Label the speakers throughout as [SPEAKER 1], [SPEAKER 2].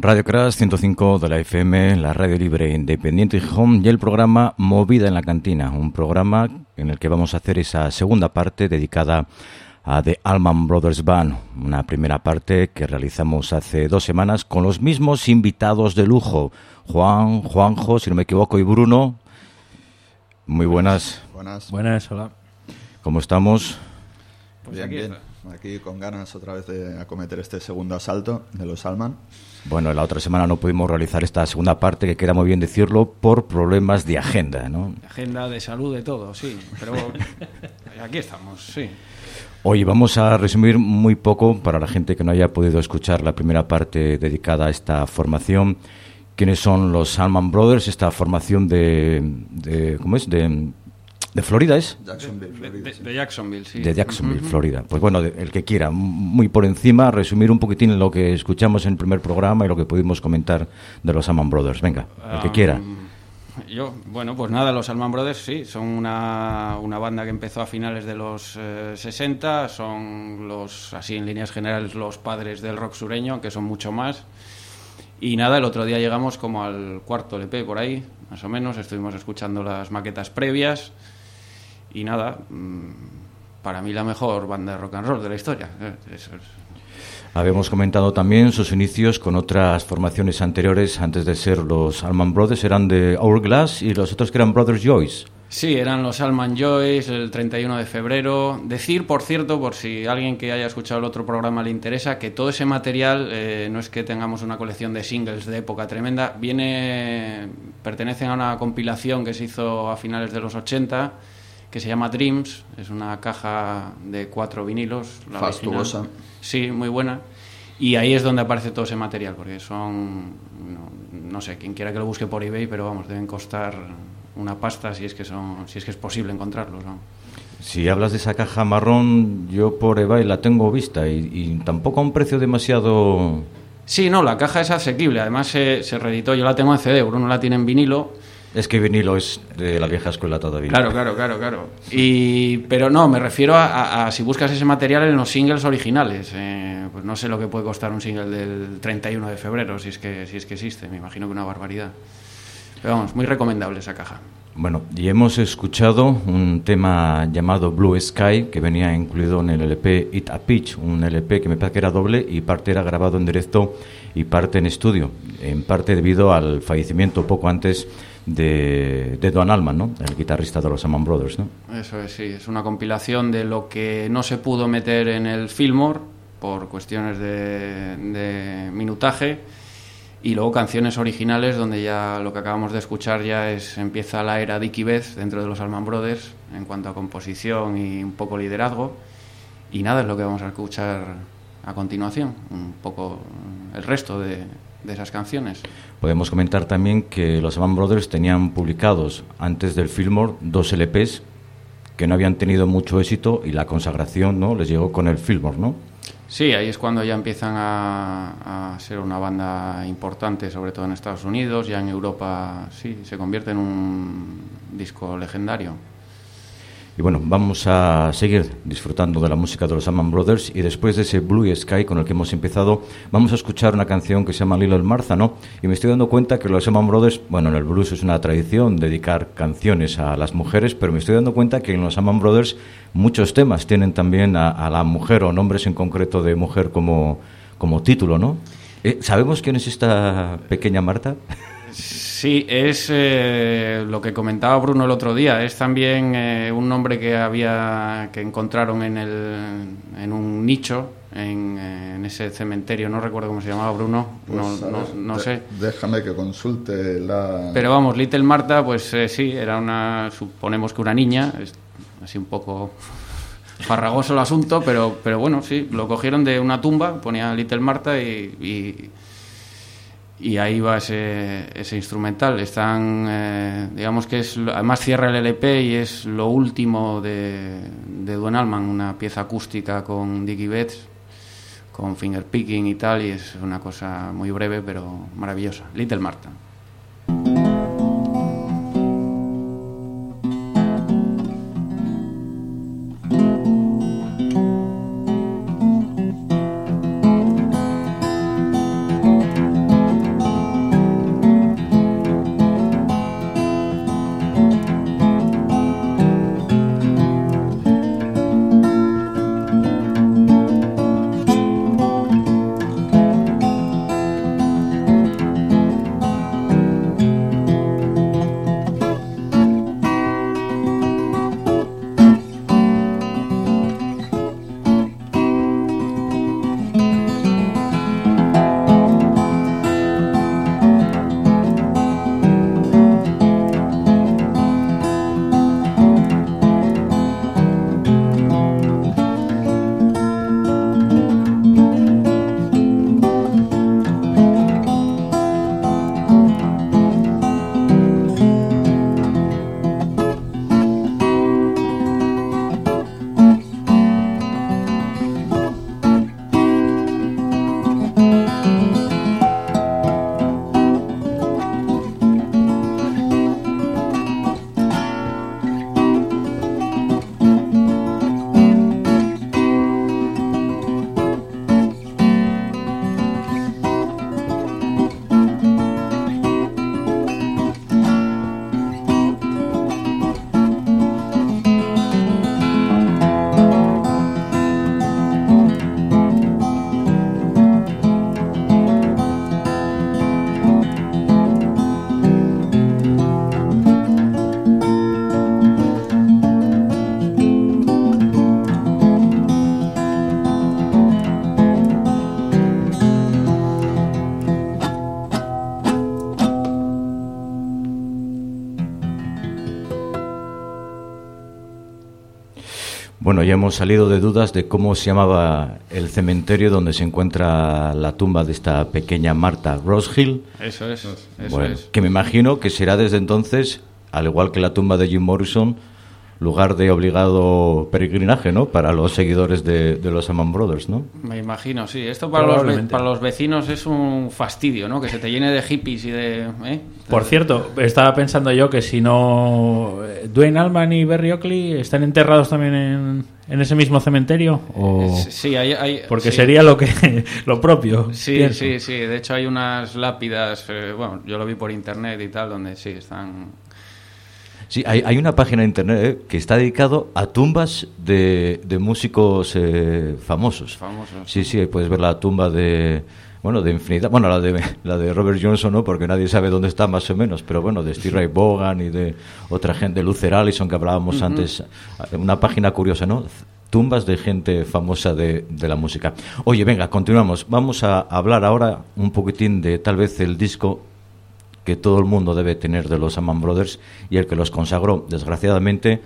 [SPEAKER 1] Radio Crash 105 de la FM, la radio libre independiente de Gijón y el programa Movida en la Cantina, un programa en el que vamos a hacer esa segunda parte dedicada a The Allman Brothers Band, una primera parte que realizamos hace 2 semanas con los mismos invitados de lujo, Juanjo, si no me equivoco, y Bruno. Muy buenas.
[SPEAKER 2] Buenas, hola.
[SPEAKER 1] ¿Cómo estamos?
[SPEAKER 3] Pues bien. Aquí con ganas otra vez de acometer este segundo asalto de los Allman.
[SPEAKER 1] Bueno, la otra semana no pudimos realizar esta segunda parte, que queda muy bien decirlo, por problemas de agenda, ¿no?
[SPEAKER 2] De agenda, de salud, de todo, sí. Pero aquí estamos, sí.
[SPEAKER 1] Hoy vamos a resumir muy poco, para la gente que no haya podido escuchar la primera parte dedicada a esta formación, quiénes son los Allman Brothers, esta formación de ¿cómo es? ¿De Florida es?
[SPEAKER 3] Jacksonville, Florida.
[SPEAKER 2] De Jacksonville, sí.
[SPEAKER 1] De Jacksonville, Florida. Pues bueno, el que quiera, muy por encima, resumir un poquitín lo que escuchamos en el primer programa y lo que pudimos comentar de los Allman Brothers. Venga, el que quiera.
[SPEAKER 2] Pues nada, los Allman Brothers, sí, son una banda que empezó a finales de los 60, son así en líneas generales, los padres del rock sureño, aunque son mucho más. Y nada, el otro día llegamos como al cuarto LP por ahí, más o menos, estuvimos escuchando las maquetas previas. Y nada, para mí la mejor banda de rock and roll de la historia. Eso es.
[SPEAKER 1] Habíamos comentado también sus inicios con otras formaciones anteriores, antes de ser los Allman Brothers, eran de Hourglass y los otros que eran Brothers Joyce.
[SPEAKER 2] Sí, eran los Allman Joyce, el 31 de febrero. Decir, por cierto, por si alguien que haya escuchado el otro programa le interesa, que todo ese material, no es que tengamos una colección de singles de época tremenda, pertenecen a una compilación que se hizo a finales de los 80, que se llama Dreams, es una caja de 4 vinilos.
[SPEAKER 3] Fastuosa.
[SPEAKER 2] Sí, muy buena. Y ahí es donde aparece todo ese material, porque son, no sé, quien quiera que lo busque por eBay, pero vamos, deben costar una pasta si es que es posible encontrarlos, ¿no?
[SPEAKER 1] Si hablas de esa caja marrón, yo por eBay la tengo vista y tampoco a un precio demasiado...
[SPEAKER 2] Sí, no, la caja es asequible, además se reeditó, yo la tengo en CD, Bruno la tiene en vinilo.
[SPEAKER 1] Es que vinilo es de la vieja escuela todavía.
[SPEAKER 2] Claro. Pero no, me refiero a si buscas ese material en los singles originales. Pues no sé lo que puede costar un single del 31 de febrero, si es que existe. Me imagino que una barbaridad. Pero vamos, muy recomendable esa caja.
[SPEAKER 1] Bueno, y hemos escuchado un tema llamado Blue Sky, que venía incluido en el LP It a Pitch, un LP que me parece que era doble y parte era grabado en directo y parte en estudio, en parte debido al fallecimiento poco antes de Don Allman, ¿no? El guitarrista de los Allman Brothers, ¿no?
[SPEAKER 2] Eso es, sí, es una compilación de lo que no se pudo meter en el Fillmore por cuestiones de minutaje, y luego canciones originales donde ya lo que acabamos de escuchar ya empieza la era Dickie Betts dentro de los Allman Brothers en cuanto a composición y un poco liderazgo, y nada, es lo que vamos a escuchar a continuación, un poco el resto de esas canciones.
[SPEAKER 1] Podemos comentar también que los Allman Brothers tenían publicados antes del Fillmore 2 LPs que no habían tenido mucho éxito y la consagración, ¿no?, les llegó con el Fillmore, ¿no?
[SPEAKER 2] Sí, ahí es cuando ya empiezan a ser una banda importante, sobre todo en Estados Unidos, ya en Europa sí, se convierte en un disco legendario.
[SPEAKER 1] Y bueno, vamos a seguir disfrutando de la música de los Allman Brothers, y después de ese Blue Sky con el que hemos empezado, vamos a escuchar una canción que se llama Little Martha, ¿no? Y me estoy dando cuenta que los Allman Brothers, bueno, en el blues es una tradición dedicar canciones a las mujeres, pero me estoy dando cuenta que en los Allman Brothers muchos temas tienen también a la mujer o nombres en concreto de mujer como título, ¿no? ¿Sabemos quién es esta pequeña Marta?
[SPEAKER 2] Sí, es lo que comentaba Bruno el otro día. Es también un nombre que encontraron en un nicho en ese cementerio. No recuerdo cómo se llamaba, Bruno.
[SPEAKER 3] Pues,
[SPEAKER 2] no sé.
[SPEAKER 3] Déjame que consulte la...
[SPEAKER 2] Pero vamos, Little Martha, pues sí, era suponemos que una niña, es así un poco farragoso el asunto, pero bueno, sí, lo cogieron de una tumba, ponía Little Martha y ahí va ese instrumental. Digamos que además cierra el LP y es lo último de Don Allman, una pieza acústica con Dickie Betts, con fingerpicking y tal, y es una cosa muy breve pero maravillosa. Little Martha.
[SPEAKER 1] Bueno, ya hemos salido de dudas de cómo se llamaba el cementerio donde se encuentra la tumba de esta pequeña Martha Rose Hill.
[SPEAKER 2] Eso es.
[SPEAKER 1] Que me imagino que será desde entonces, al igual que la tumba de Jim Morrison, lugar de obligado peregrinaje, ¿no? Para los seguidores de los Allman Brothers, ¿no?
[SPEAKER 2] Me imagino, sí. Esto para los vecinos es un fastidio, ¿no? Que se te llene de hippies y de...
[SPEAKER 4] Por cierto, estaba pensando yo que si no... ¿Duane Allman y Berry Oakley están enterrados también en ese mismo cementerio? ¿O...
[SPEAKER 2] Sí, hay...
[SPEAKER 4] Porque
[SPEAKER 2] sí.
[SPEAKER 4] sería lo propio.
[SPEAKER 2] Sí,
[SPEAKER 4] pienso.
[SPEAKER 2] sí. De hecho hay unas lápidas, bueno, yo lo vi por internet y tal, donde sí están...
[SPEAKER 1] Sí, hay una página de internet que está dedicado a tumbas de músicos famosos. Sí, ahí puedes ver la tumba de infinidad. Bueno, la de Robert Johnson, ¿no? Porque nadie sabe dónde está más o menos. Pero bueno, de Steve Ray Vaughan y de otra gente, de Luther Allison, que hablábamos antes. Una página curiosa, ¿no? Tumbas de gente famosa de la música. Oye, venga, continuamos. Vamos a hablar ahora un poquitín de tal vez el disco que todo el mundo debe tener de los Allman Brothers y el que los consagró. Desgraciadamente,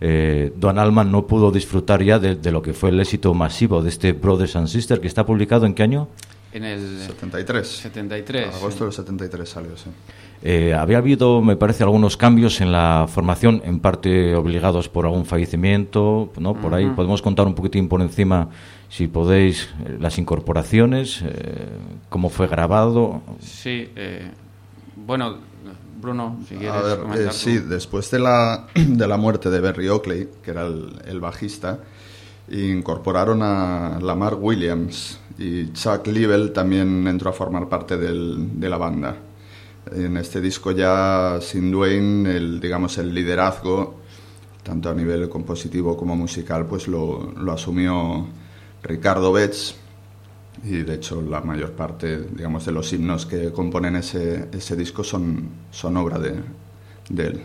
[SPEAKER 1] Duane Allman no pudo disfrutar ya de lo que fue el éxito masivo de este Brothers and Sisters, que está publicado ¿en qué año?
[SPEAKER 2] En el
[SPEAKER 3] 73. Agosto del 73 salió, sí.
[SPEAKER 1] Había habido, me parece, algunos cambios en la formación, en parte obligados por algún fallecimiento, ¿no? Por ahí podemos contar un poquitín por encima, si podéis, las incorporaciones, cómo fue grabado.
[SPEAKER 2] Sí, bueno, Bruno, si quieres
[SPEAKER 3] comentar. Sí, después de la muerte de Berry Oakley, que era el bajista, incorporaron a Lamar Williams, y Chuck Leavell también entró a formar parte de la banda. En este disco ya sin Duane, el liderazgo, tanto a nivel compositivo como musical, pues lo asumió Ricardo Betts. Y de hecho la mayor parte, de los himnos que componen ese disco son obra de él.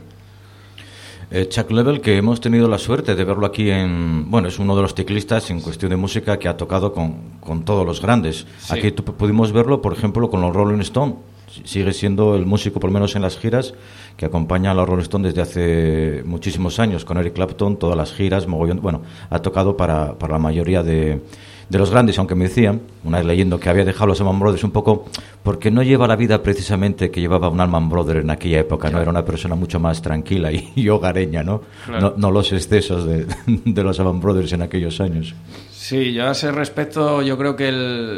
[SPEAKER 1] Chuck Leavell, que hemos tenido la suerte de verlo aquí es uno de los teclistas en cuestión de música que ha tocado con todos los grandes. Sí. Aquí pudimos verlo, por ejemplo, con los Rolling Stones. Sigue siendo el músico, por lo menos en las giras, que acompaña a los Rolling Stones desde hace muchísimos años, con Eric Clapton, todas las giras, ha tocado para la mayoría de los grandes, aunque me decían, una vez leyendo, que había dejado los Allman Brothers un poco porque no lleva la vida precisamente que llevaba un Allman Brother en aquella época, ¿no? Era una persona mucho más tranquila y hogareña, ¿no? Claro. No los excesos de los Allman Brothers en aquellos años.
[SPEAKER 2] Sí, yo a ese respecto, yo creo que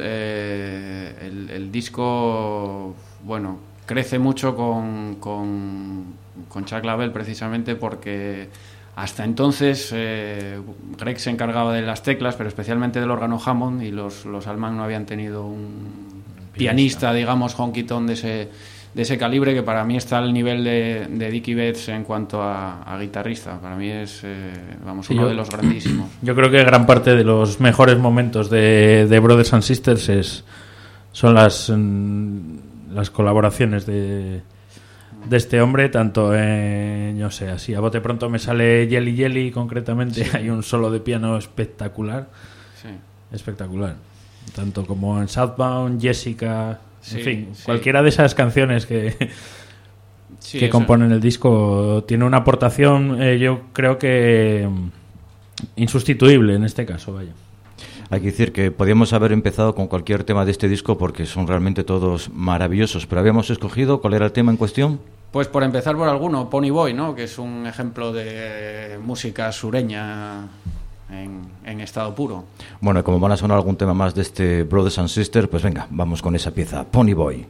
[SPEAKER 2] el disco, crece mucho con Chuck Leavell, precisamente porque hasta entonces Greg se encargaba de las teclas, pero especialmente del órgano Hammond, y los Allman no habían tenido un pianista, honky tonk de ese calibre, que para mí está al nivel de Dickie Betts en cuanto a guitarrista. Para mí es uno de los grandísimos.
[SPEAKER 4] Yo creo que gran parte de los mejores momentos de Brothers and Sisters son las colaboraciones de este hombre, tanto en, así a bote pronto me sale Jelly Jelly concretamente, sí. Hay un solo de piano espectacular, sí. Espectacular, tanto como en Southbound, Jessica, sí, en fin, sí. Cualquiera de esas canciones que componen el disco tiene una aportación, yo creo que insustituible en este caso, vaya.
[SPEAKER 1] Hay que decir que podíamos haber empezado con cualquier tema de este disco porque son realmente todos maravillosos, pero habíamos escogido, ¿cuál era el tema en cuestión?
[SPEAKER 2] Pues por empezar por alguno, Pony Boy, ¿no? Que es un ejemplo de música sureña en estado puro.
[SPEAKER 1] Bueno, y como van a sonar algún tema más de este Brothers and Sisters, pues venga, vamos con esa pieza, Pony Boy.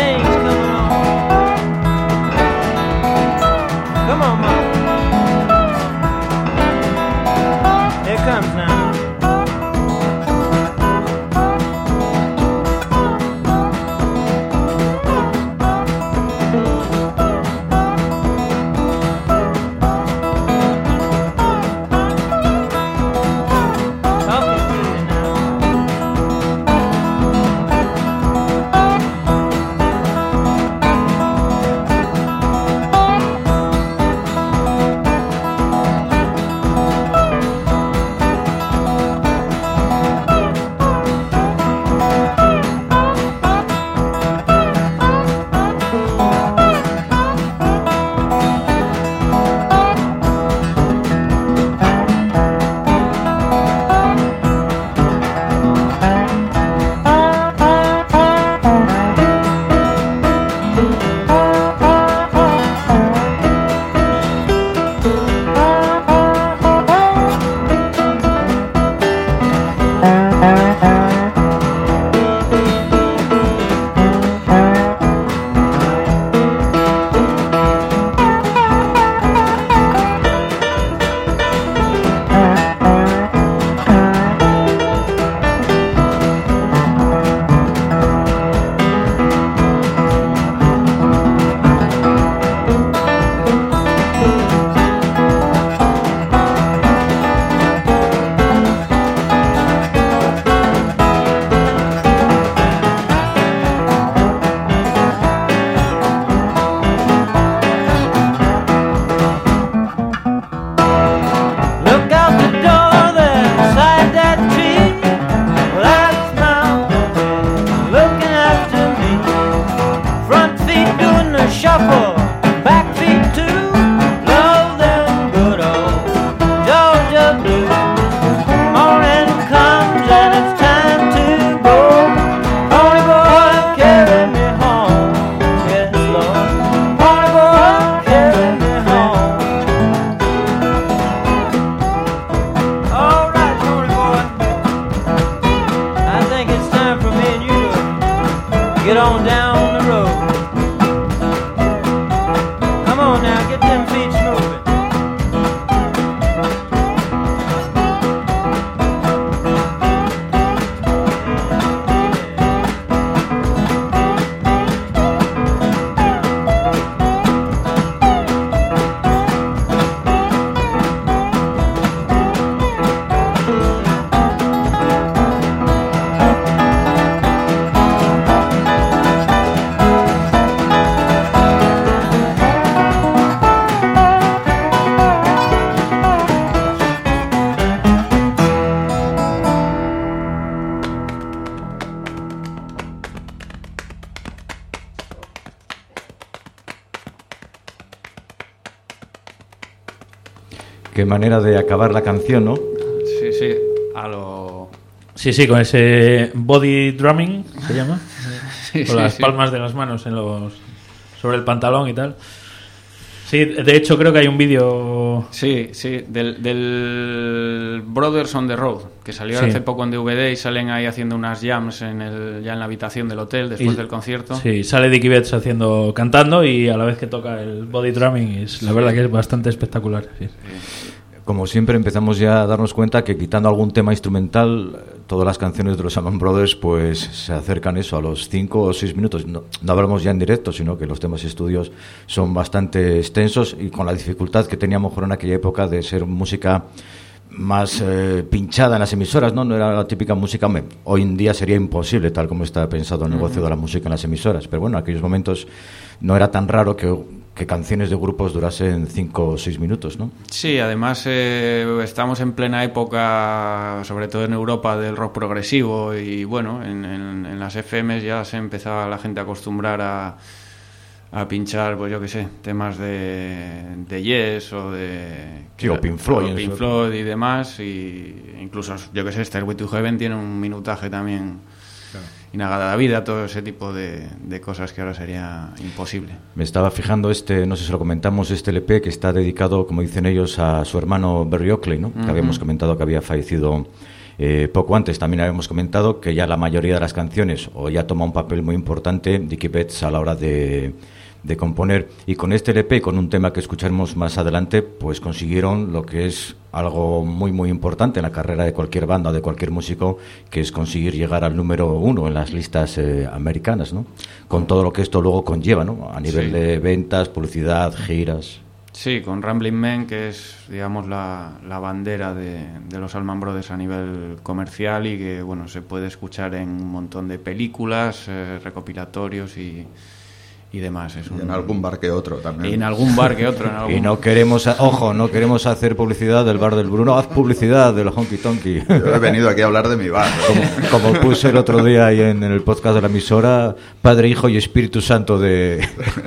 [SPEAKER 5] things coming on. Come on, Mama. Here it comes now. Get on down the road. Come on now, get them feet moving.
[SPEAKER 1] Qué manera de acabar la canción, ¿no?
[SPEAKER 2] Sí, sí, a lo...
[SPEAKER 4] Sí, con ese body drumming, ¿se llama?
[SPEAKER 2] Sí,
[SPEAKER 4] con las palmas de las manos sobre el pantalón y tal. Sí, de hecho creo que hay un vídeo...
[SPEAKER 2] Sí, del Brothers on the Road, que salió hace poco en DVD y salen ahí haciendo unas jams ya en la habitación del hotel después del concierto.
[SPEAKER 4] Sí, sale Dickie Betts cantando y a la vez que toca el body drumming, la verdad que es bastante espectacular. Sí.
[SPEAKER 1] Como siempre empezamos ya a darnos cuenta que quitando algún tema instrumental, todas las canciones de los Allman Brothers pues se acercan eso a los 5 o 6 minutos. No hablamos ya en directo, sino que los temas estudios son bastante extensos y con la dificultad que teníamos mejor en aquella época de ser música más pinchada en las emisoras, ¿no? No era la típica música. Hoy en día sería imposible, tal como está pensado el negocio de la música en las emisoras, pero bueno, en aquellos momentos no era tan raro que canciones de grupos durasen 5 o 6 minutos, ¿no?
[SPEAKER 2] Sí, además estamos en plena época, sobre todo en Europa, del rock progresivo y bueno, en las FMs ya se empezaba la gente a acostumbrar a pinchar, pues yo qué sé, temas de Yes o de...
[SPEAKER 1] Sí, o Pink Floyd.
[SPEAKER 2] Pink Floyd y demás, y incluso, yo qué sé, Stairway to Heaven tiene un minutaje también... Claro. Inagada vida, todo ese tipo de cosas que ahora sería imposible.
[SPEAKER 1] Me estaba fijando no sé si lo comentamos, este LP que está dedicado, como dicen ellos, a su hermano Berry Oakley, ¿no? Que habíamos comentado que había fallecido Poco antes también habíamos comentado que ya la mayoría de las canciones, o ya toma un papel muy importante Dickie Betts a la hora de componer, y con este LP, con un tema que escucharemos más adelante, pues consiguieron lo que es algo muy muy importante en la carrera de cualquier banda, de cualquier músico, que es conseguir llegar al número 1 en las listas americanas, ¿no? Con todo lo que esto luego conlleva, ¿no? A nivel de ventas, publicidad, giras.
[SPEAKER 2] Sí, con Ramblin' Man, que es, digamos, la bandera de los Allman Brothers a nivel comercial, y que, bueno, se puede escuchar en un montón de películas, recopilatorios y demás.
[SPEAKER 3] Y en algún bar que otro también.
[SPEAKER 2] Y en algún bar que otro.
[SPEAKER 1] Y no queremos, no queremos hacer publicidad del bar del Bruno, haz publicidad del Honky Tonky.
[SPEAKER 3] Yo he venido aquí a hablar de mi bar.
[SPEAKER 1] Como puse el otro día ahí en el podcast de la emisora, Padre, Hijo y Espíritu Santo del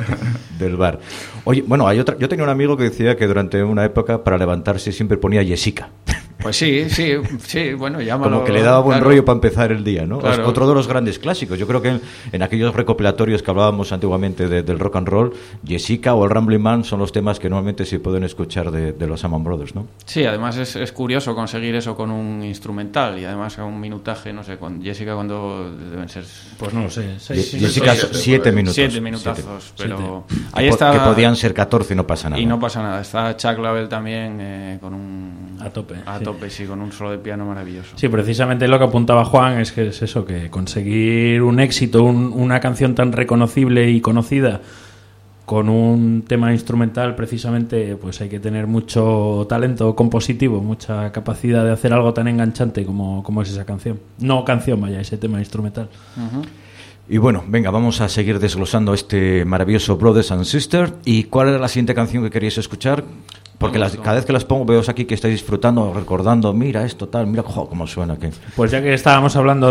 [SPEAKER 1] bar. Oye, bueno, yo tenía un amigo que decía que durante una época para levantarse siempre ponía Jessica.
[SPEAKER 2] Pues sí, bueno, llámalo.
[SPEAKER 1] Como que le daba buen
[SPEAKER 2] claro,
[SPEAKER 1] rollo para empezar el día, ¿no?
[SPEAKER 2] Claro.
[SPEAKER 1] Es otro de los grandes clásicos. Yo creo que en aquellos recopilatorios que hablábamos antiguamente del rock and roll, Jessica o el Ramblin' Man son los temas que normalmente se pueden escuchar de los Allman Brothers, ¿no?
[SPEAKER 2] Sí, además es curioso conseguir eso con un instrumental, y además a un minutaje, no sé, con Jessica cuando deben ser...
[SPEAKER 4] Pues no lo sé.
[SPEAKER 1] Jessica, 7 minutos.
[SPEAKER 2] 7 minutazos, pero...
[SPEAKER 1] Siete.
[SPEAKER 2] Ahí está...
[SPEAKER 1] Que podían ser 14 y no pasa nada.
[SPEAKER 2] Y no pasa nada. Está Chuck Leavell también con un...
[SPEAKER 4] A tope.
[SPEAKER 2] Sí, con un solo de piano maravilloso.
[SPEAKER 4] Sí, precisamente lo que apuntaba Juan es que es eso, que conseguir un éxito, una canción tan reconocible y conocida con un tema instrumental, precisamente, pues hay que tener mucho talento compositivo, mucha capacidad de hacer algo tan enganchante como es esa canción. No canción, vaya, ese tema instrumental.
[SPEAKER 2] Uh-huh.
[SPEAKER 1] Y bueno, venga, vamos a seguir desglosando este maravilloso Brothers and Sisters. ¿Y cuál era la siguiente canción que queríais escuchar? Porque cada vez que las pongo veo aquí que estáis disfrutando, recordando, mira esto, tal, mira cómo suena.
[SPEAKER 4] Pues ya que estábamos hablando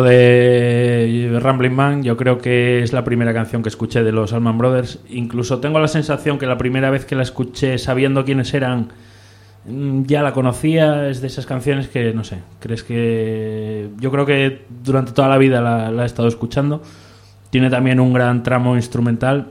[SPEAKER 4] de Ramblin' Man, yo creo que es la primera canción que escuché de los Allman Brothers. Incluso tengo la sensación que la primera vez que la escuché sabiendo quiénes eran, ya la conocía. Es de esas canciones que, no sé, yo creo que durante toda la vida la he estado escuchando. Tiene también un gran tramo instrumental,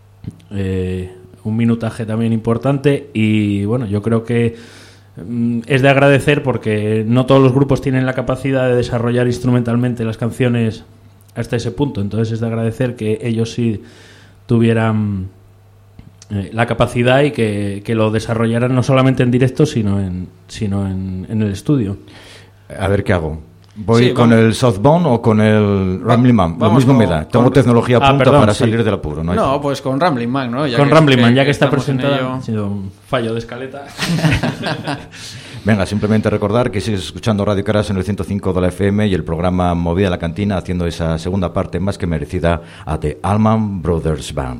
[SPEAKER 4] un minutaje también importante, y bueno, yo creo que es de agradecer porque no todos los grupos tienen la capacidad de desarrollar instrumentalmente las canciones hasta ese punto. Entonces es de agradecer que ellos sí tuvieran la capacidad y que lo desarrollaran no solamente en directo sino en el estudio.
[SPEAKER 1] A ver qué hago. ¿Voy
[SPEAKER 2] Sí,
[SPEAKER 1] con
[SPEAKER 2] vamos.
[SPEAKER 1] el Softbone o con el Ramblin' Man? Lo mismo me da. Tengo tecnología a punto
[SPEAKER 4] perdón,
[SPEAKER 1] para
[SPEAKER 4] sí.
[SPEAKER 1] salir del apuro.
[SPEAKER 2] No, pues con Ramblin' Man, ¿no?
[SPEAKER 4] Con Ramblin' Man, ya que está
[SPEAKER 2] estamos en
[SPEAKER 4] presentada,
[SPEAKER 2] ello.
[SPEAKER 4] ha sido un fallo de escaleta.
[SPEAKER 1] Venga, simplemente recordar que sigues escuchando Radio Caras en el 105 de la FM y el programa Movida la Cantina, haciendo esa segunda parte más que merecida a The Allman Brothers Band.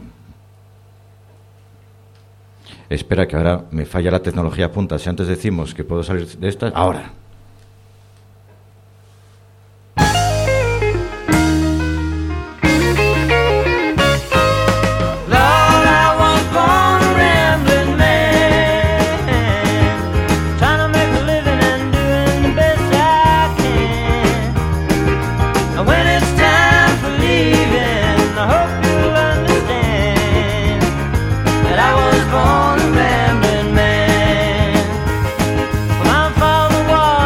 [SPEAKER 1] Espera, que ahora me falla la tecnología a punta. Si antes decimos que puedo salir de esta, ahora.
[SPEAKER 5] Lord, I was born a rambling man, trying to make a living and doing the best I can. And when it's time for leaving, I hope you'll understand that I was born a rambling man. My father was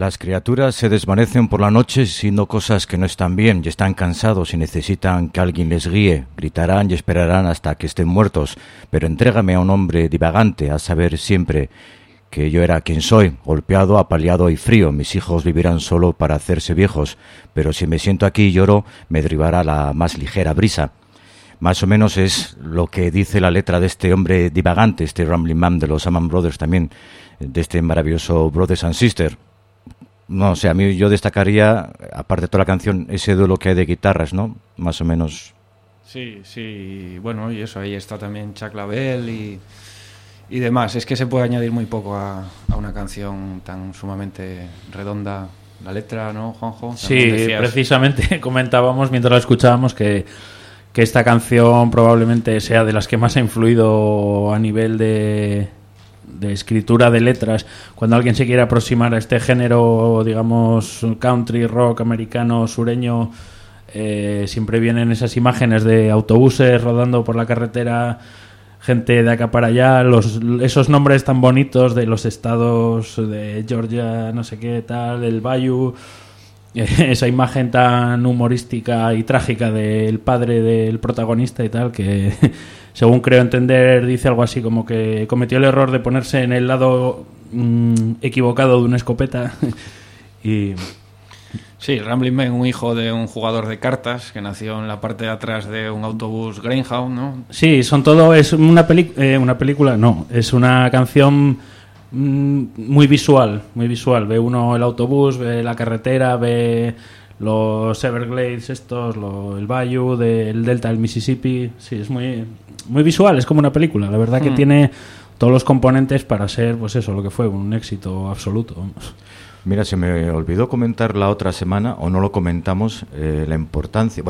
[SPEAKER 1] Las criaturas se desvanecen por la noche siendo cosas que no están bien y están cansados y necesitan que alguien les guíe. Gritarán y esperarán hasta que estén muertos, pero entrégame a un hombre divagante a saber siempre que yo era quien soy, golpeado, apaleado y frío. Mis hijos vivirán solo para hacerse viejos, pero si me siento aquí y lloro, me derribará la más ligera brisa. Más o menos es lo que dice la letra de este hombre divagante, este Rambling Man de los Allman Brothers también, de este maravilloso Brothers and Sisters. No sé, a mí yo destacaría, aparte de toda la canción, ese duelo que hay de guitarras, ¿no? Más o menos.
[SPEAKER 2] Sí, bueno, y eso, ahí está también Chuck Lavelle y demás. Es que se puede añadir muy poco a una canción tan sumamente redonda. La letra, ¿no, Juanjo?
[SPEAKER 4] Sí, precisamente comentábamos mientras la escuchábamos que esta canción probablemente sea de las que más ha influido a nivel de escritura de letras. Cuando alguien se quiere aproximar a este género, digamos, country, rock, americano, sureño, siempre vienen esas imágenes de autobuses rodando por la carretera, gente de acá para allá, esos nombres tan bonitos de los estados de Georgia, no sé qué tal, el Bayou, esa imagen tan humorística y trágica del padre del protagonista y tal, que según creo entender dice algo así como que cometió el error de ponerse en el lado equivocado de una escopeta. Y
[SPEAKER 2] sí, Rambling Man, un hijo de un jugador de cartas que nació en la parte de atrás de un autobús Greyhound, ¿no?
[SPEAKER 4] Sí, son todo, es una película, no, es una canción muy visual, muy visual. Ve uno el autobús, ve la carretera, ve los Everglades estos, el Bayou del delta del Mississippi. Sí, es muy, muy visual, es como una película. La verdad que tiene todos los componentes para ser, pues eso, lo que fue, un éxito absoluto.
[SPEAKER 1] Mira, se me olvidó comentar la otra semana, o no lo comentamos, la importancia.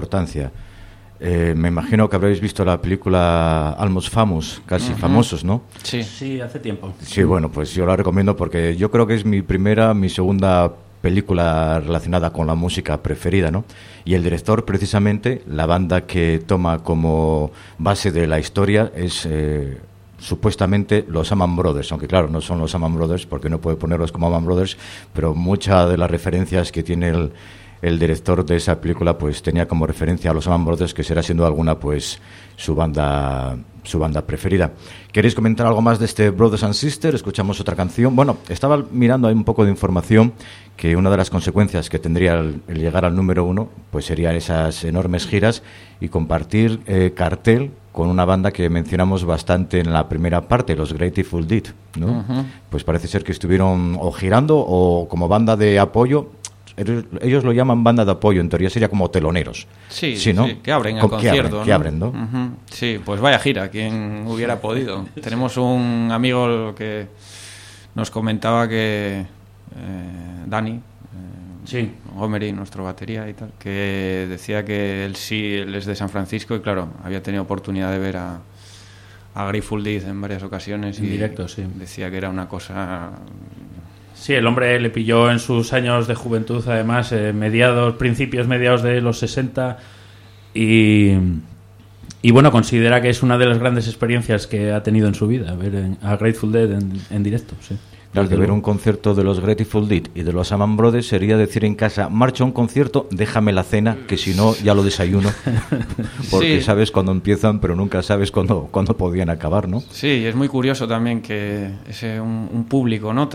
[SPEAKER 1] Me imagino que habréis visto la película Almost Famous, casi famosos, ¿no?
[SPEAKER 2] Sí,
[SPEAKER 4] hace tiempo.
[SPEAKER 1] Sí, bueno, pues yo la recomiendo porque yo creo que es mi segunda película relacionada con la música preferida, ¿no? Y el director, precisamente, la banda que toma como base de la historia es supuestamente los Allman Brothers, aunque claro, no son los Allman Brothers porque no puede ponerlos como Allman Brothers, pero muchas de las referencias que tiene el director de esa película pues tenía como referencia a los Allman Brothers, que será siendo alguna pues su banda preferida. ¿Queréis comentar algo más de este Brothers and Sisters? Escuchamos otra canción. Bueno, estaba mirando ahí un poco de información que una de las consecuencias que tendría el llegar al número 1 pues serían esas enormes giras y compartir cartel con una banda que mencionamos bastante en la primera parte, los Grateful Dead, ¿no? Pues parece ser que estuvieron o girando o como banda de apoyo. Ellos lo llaman banda de apoyo, en teoría sería como teloneros.
[SPEAKER 2] Sí,
[SPEAKER 1] ¿no?
[SPEAKER 2] Sí, que abren el concierto.
[SPEAKER 1] Que abren, ¿no?
[SPEAKER 2] Sí, pues vaya gira, quien hubiera podido. Tenemos un amigo que nos comentaba que Dani, Gomery, nuestro batería y tal, que decía que él es de San Francisco y claro, había tenido oportunidad de ver a Grateful Dead en varias ocasiones.
[SPEAKER 4] En directo, sí.
[SPEAKER 2] Decía que era una cosa...
[SPEAKER 4] Sí, el hombre le pilló en sus años de juventud, además, principios, mediados de los 60 y bueno, considera que es una de las grandes experiencias que ha tenido en su vida, ver a Grateful Dead en directo, sí.
[SPEAKER 1] Claro, que ver un concierto de los Grateful Dead y de los Allman Brothers sería decir en casa, marcha a un concierto, déjame la cena, que si no ya lo desayuno, porque sabes cuándo empiezan, pero nunca sabes cuándo podían acabar, ¿no?
[SPEAKER 2] Sí, es muy curioso también que ese un público, ¿no?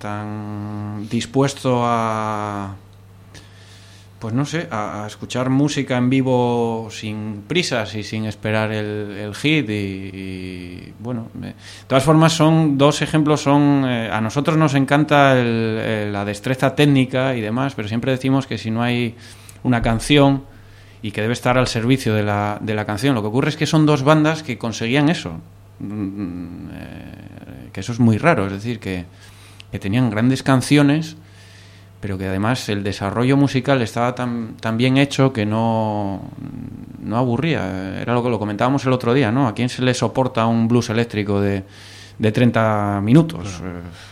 [SPEAKER 2] tan dispuesto a... pues no sé, a escuchar música en vivo sin prisas y sin esperar el hit y bueno, de todas formas son dos ejemplos, a nosotros nos encanta la destreza técnica y demás, pero siempre decimos que si no hay una canción y que debe estar al servicio de la canción, lo que ocurre es que son dos bandas que conseguían eso, que eso es muy raro, es decir, que tenían grandes canciones, pero que además el desarrollo musical estaba tan bien hecho que no aburría. Era lo que lo comentábamos el otro día, ¿no? ¿A quién se le soporta un blues eléctrico de 30 minutos?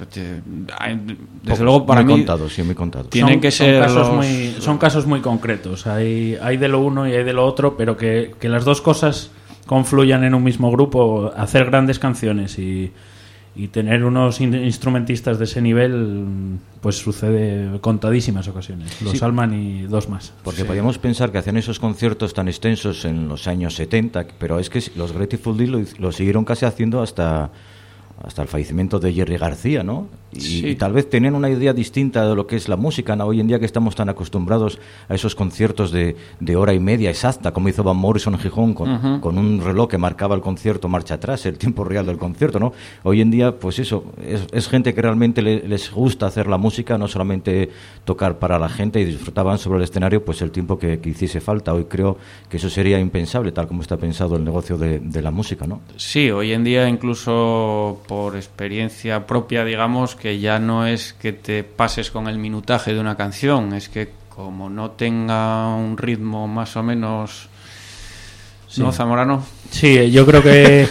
[SPEAKER 2] Desde luego para mí
[SPEAKER 1] muy contado.
[SPEAKER 2] Tienen que ser
[SPEAKER 4] son casos muy concretos. Hay de lo uno y hay de lo otro, pero que las dos cosas confluyan en un mismo grupo, hacer grandes canciones y y tener unos instrumentistas de ese nivel, pues sucede contadísimas ocasiones. Los
[SPEAKER 1] Sí.
[SPEAKER 4] Allman y dos más.
[SPEAKER 1] Porque podríamos pensar que hacían esos conciertos tan extensos en los años 70, pero es que los Grateful Dead lo siguieron casi haciendo hasta el fallecimiento de Jerry García, ¿no? Y tal vez tenían una idea distinta de lo que es la música, ¿no? Hoy en día que estamos tan acostumbrados a esos conciertos de hora y media exacta, como hizo Van Morrison en Gijón, con un reloj que marcaba el concierto marcha atrás, el tiempo real del concierto, ¿no? Hoy en día, pues eso, es gente que realmente les gusta hacer la música, no solamente tocar para la gente, y disfrutaban sobre el escenario pues el tiempo que hiciese falta. Hoy creo que eso sería impensable, tal como está pensado el negocio de la música, ¿no?
[SPEAKER 2] Sí, hoy en día incluso por experiencia propia, digamos, que ya no es que te pases con el minutaje de una canción, es que como no tenga un ritmo más o menos...
[SPEAKER 4] Sí.
[SPEAKER 2] ¿No, Zamorano?
[SPEAKER 4] Sí, yo creo que...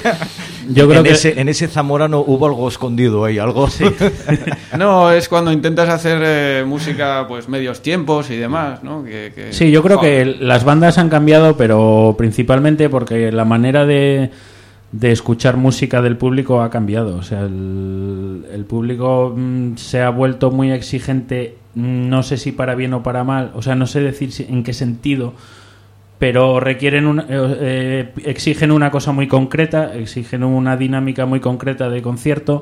[SPEAKER 1] En ese Zamorano hubo algo escondido ahí, algo... Sí.
[SPEAKER 2] No, es cuando intentas hacer música pues medios tiempos y demás, ¿no?
[SPEAKER 4] Sí, yo creo que las bandas han cambiado, pero principalmente porque la manera de escuchar música del público ha cambiado. O sea, el público se ha vuelto muy exigente, no sé si para bien o para mal, o sea, no sé decir en qué sentido, pero exigen una cosa muy concreta, exigen una dinámica muy concreta de concierto,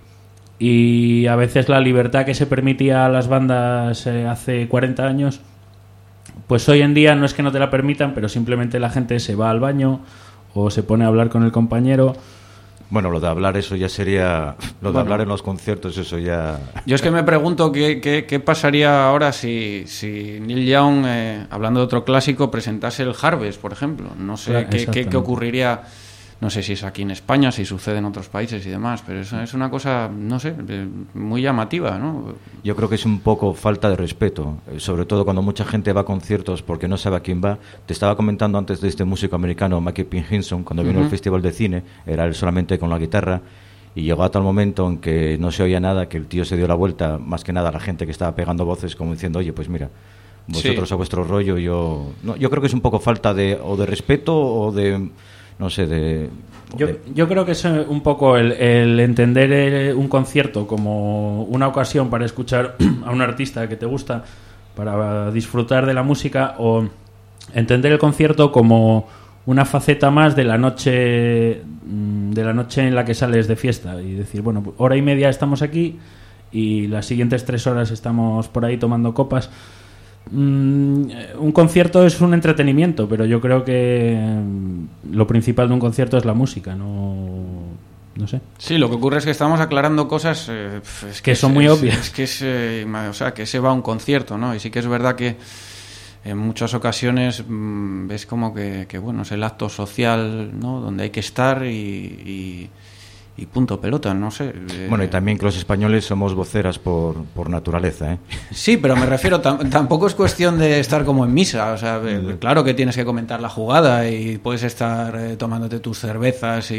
[SPEAKER 4] y a veces la libertad que se permitía a las bandas hace 40 años, pues hoy en día no es que no te la permitan, pero simplemente la gente se va al baño o se pone a hablar con el compañero.
[SPEAKER 1] Bueno, lo de hablar, eso ya sería... Lo de hablar en los conciertos, eso ya...
[SPEAKER 2] Yo es que me pregunto qué pasaría ahora si Neil Young, hablando de otro clásico, presentase el Harvest, por ejemplo. No sé qué ocurriría... No sé si es aquí en España, si sucede en otros países y demás, pero eso es una cosa, no sé, muy llamativa, ¿no?
[SPEAKER 1] Yo creo que es un poco falta de respeto, sobre todo cuando mucha gente va a conciertos porque no sabe a quién va. Te estaba comentando antes de este músico americano, Mackie Pinhinson, cuando vino al Festival de Cine, era él solamente con la guitarra, y llegó a tal momento en que no se oía nada, que el tío se dio la vuelta, más que nada a la gente que estaba pegando voces, como diciendo, oye, pues mira, vosotros a vuestro rollo, yo creo que es un poco falta de respeto o de... No sé,
[SPEAKER 4] Yo creo que es un poco el entender un concierto como una ocasión para escuchar a un artista que te gusta, para disfrutar de la música, o entender el concierto como una faceta más de la noche en la que sales de fiesta, y decir, bueno, hora y media estamos aquí y las siguientes 3 horas estamos por ahí tomando copas. Un concierto es un entretenimiento, pero yo creo que lo principal de un concierto es la música, no sé.
[SPEAKER 2] Sí, lo que ocurre es que estamos aclarando cosas
[SPEAKER 4] que son muy obvias.
[SPEAKER 2] Es que o sea, que se va a un concierto, ¿no? Y sí que es verdad que en muchas ocasiones ves como que bueno, es el acto social, ¿no? Donde hay que estar y punto pelota, no sé.
[SPEAKER 1] Bueno, y también que los españoles somos voceras por naturaleza, ¿eh?
[SPEAKER 2] Sí, pero me refiero, tampoco es cuestión de estar como en misa, o sea, claro que tienes que comentar la jugada y puedes estar tomándote tus cervezas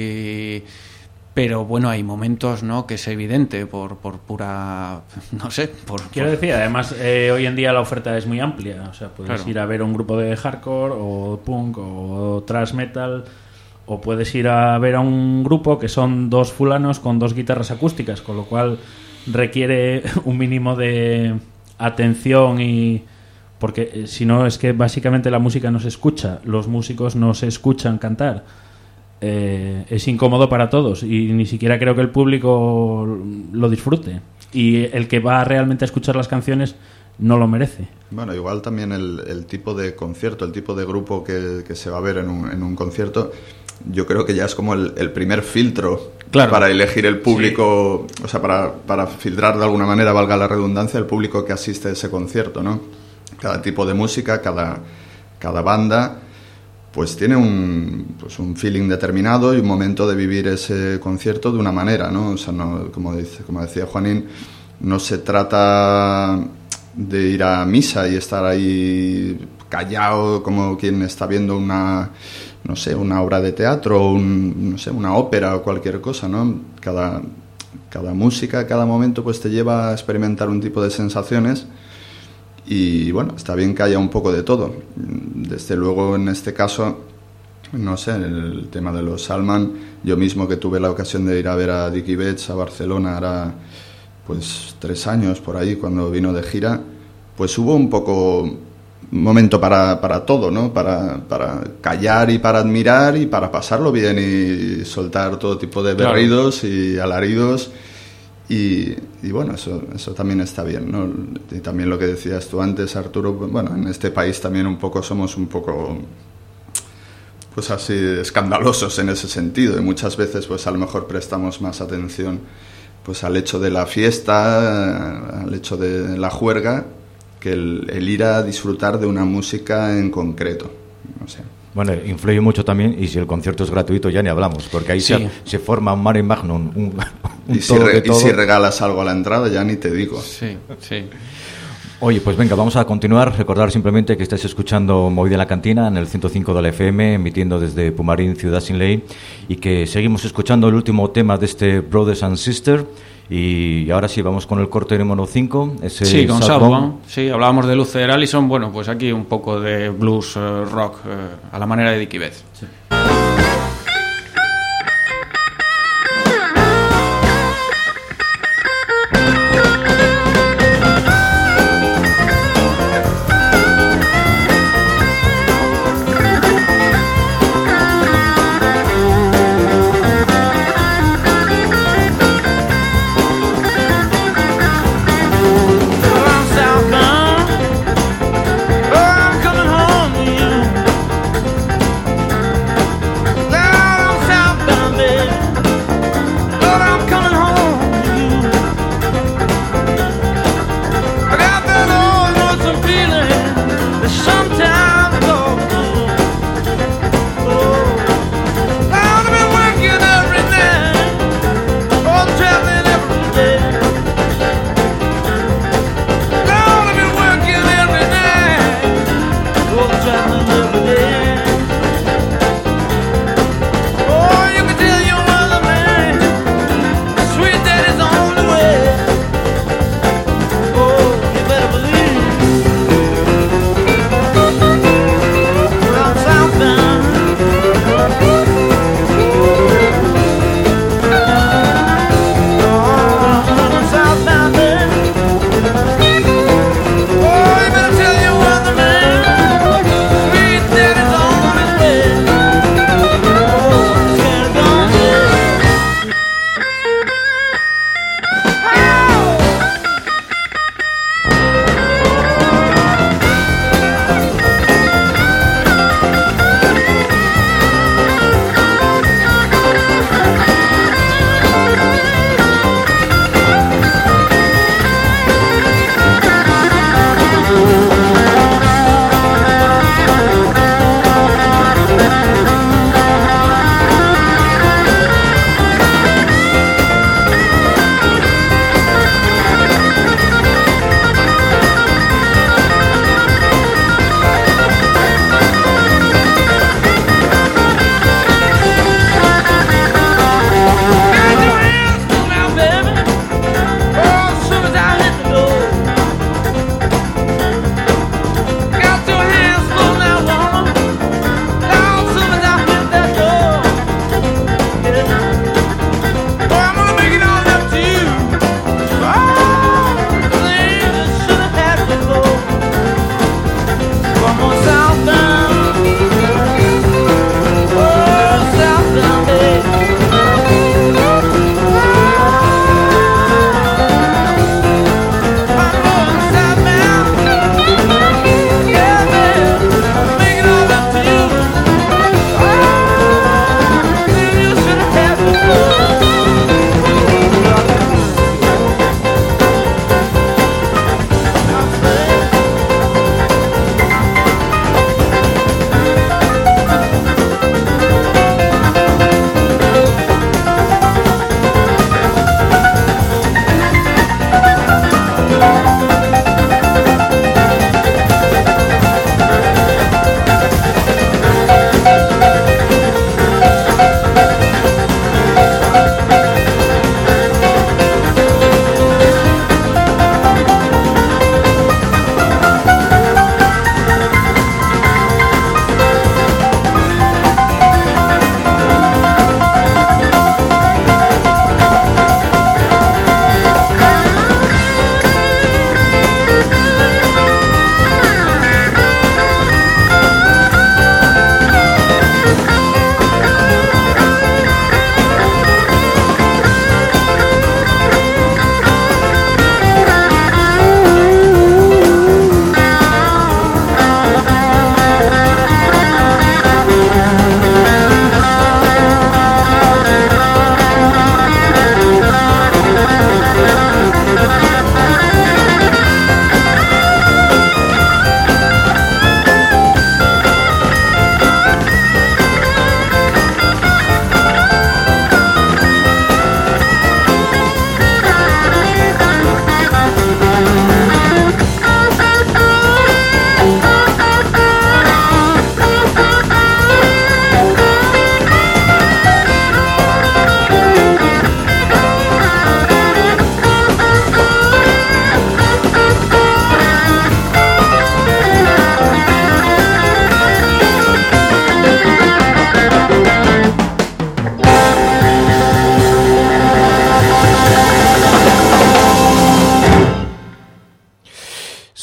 [SPEAKER 2] pero bueno, hay momentos, ¿no?, que es evidente por pura, no sé,
[SPEAKER 4] quiero decir, además hoy en día la oferta es muy amplia, o sea, puedes ir a ver un grupo de hardcore o punk o thrash metal, o puedes ir a ver a un grupo que son 2 fulanos con 2 guitarras acústicas, con lo cual requiere un mínimo de atención, y porque si no es que básicamente la música no se escucha, los músicos no se escuchan cantar. Es incómodo para todos y ni siquiera creo que el público lo disfrute, y el que va realmente a escuchar las canciones no lo merece.
[SPEAKER 3] Bueno, igual también el tipo de concierto, el tipo de grupo que se va a ver en un concierto, yo creo que ya es como el primer filtro, claro, para elegir el público, sí. O sea, para filtrar de alguna manera, valga la redundancia, el público que asiste a ese concierto, ¿no? Cada tipo de música, cada banda, pues tiene un feeling determinado y un momento de vivir ese concierto de una manera, ¿no? O sea, no, como decía Juanín, no se trata de ir a misa y estar ahí callado como quien está viendo una obra de teatro o una ópera o cualquier cosa, ¿no? Cada música, cada momento pues te lleva a experimentar un tipo de sensaciones, y bueno, está bien que haya un poco de todo. Desde luego, en este caso, no sé, el tema de los Allman, yo mismo que tuve la ocasión de ir a ver a Dickie Betts a Barcelona, ahora pues 3 años por ahí, cuando vino de gira, pues hubo un poco momento para todo, ¿no? Para callar y para admirar y para pasarlo bien y soltar todo tipo de berridos y alaridos. Y bueno, eso también está bien, ¿no? Y también lo que decías tú antes, Arturo, bueno, en este país también somos un poco, pues así, escandalosos en ese sentido, y muchas veces pues a lo mejor prestamos más atención pues al hecho de la fiesta, al hecho de la juerga, que el ir a disfrutar de una música en concreto, no sé.
[SPEAKER 1] Bueno, influye mucho también, y si el concierto es gratuito ya ni hablamos, porque ahí
[SPEAKER 2] sí.
[SPEAKER 1] se forma un mare magnum, un
[SPEAKER 3] y
[SPEAKER 1] todo
[SPEAKER 3] si regalas algo a la entrada ya ni te digo.
[SPEAKER 2] Sí, sí.
[SPEAKER 1] Oye, pues venga, vamos a continuar. Recordar simplemente que estáis escuchando Movida en la Cantina en el 105 de la FM, emitiendo desde Pumarín, Ciudad Sin Ley, y que seguimos escuchando el último tema de este Brothers and Sisters. Y ahora sí, vamos con el corte número 5.
[SPEAKER 2] Sí, con Southbound. Sí, hablábamos de Luther Allison. Bueno, pues aquí un poco de blues rock a la manera de Dickie Betts. Sí.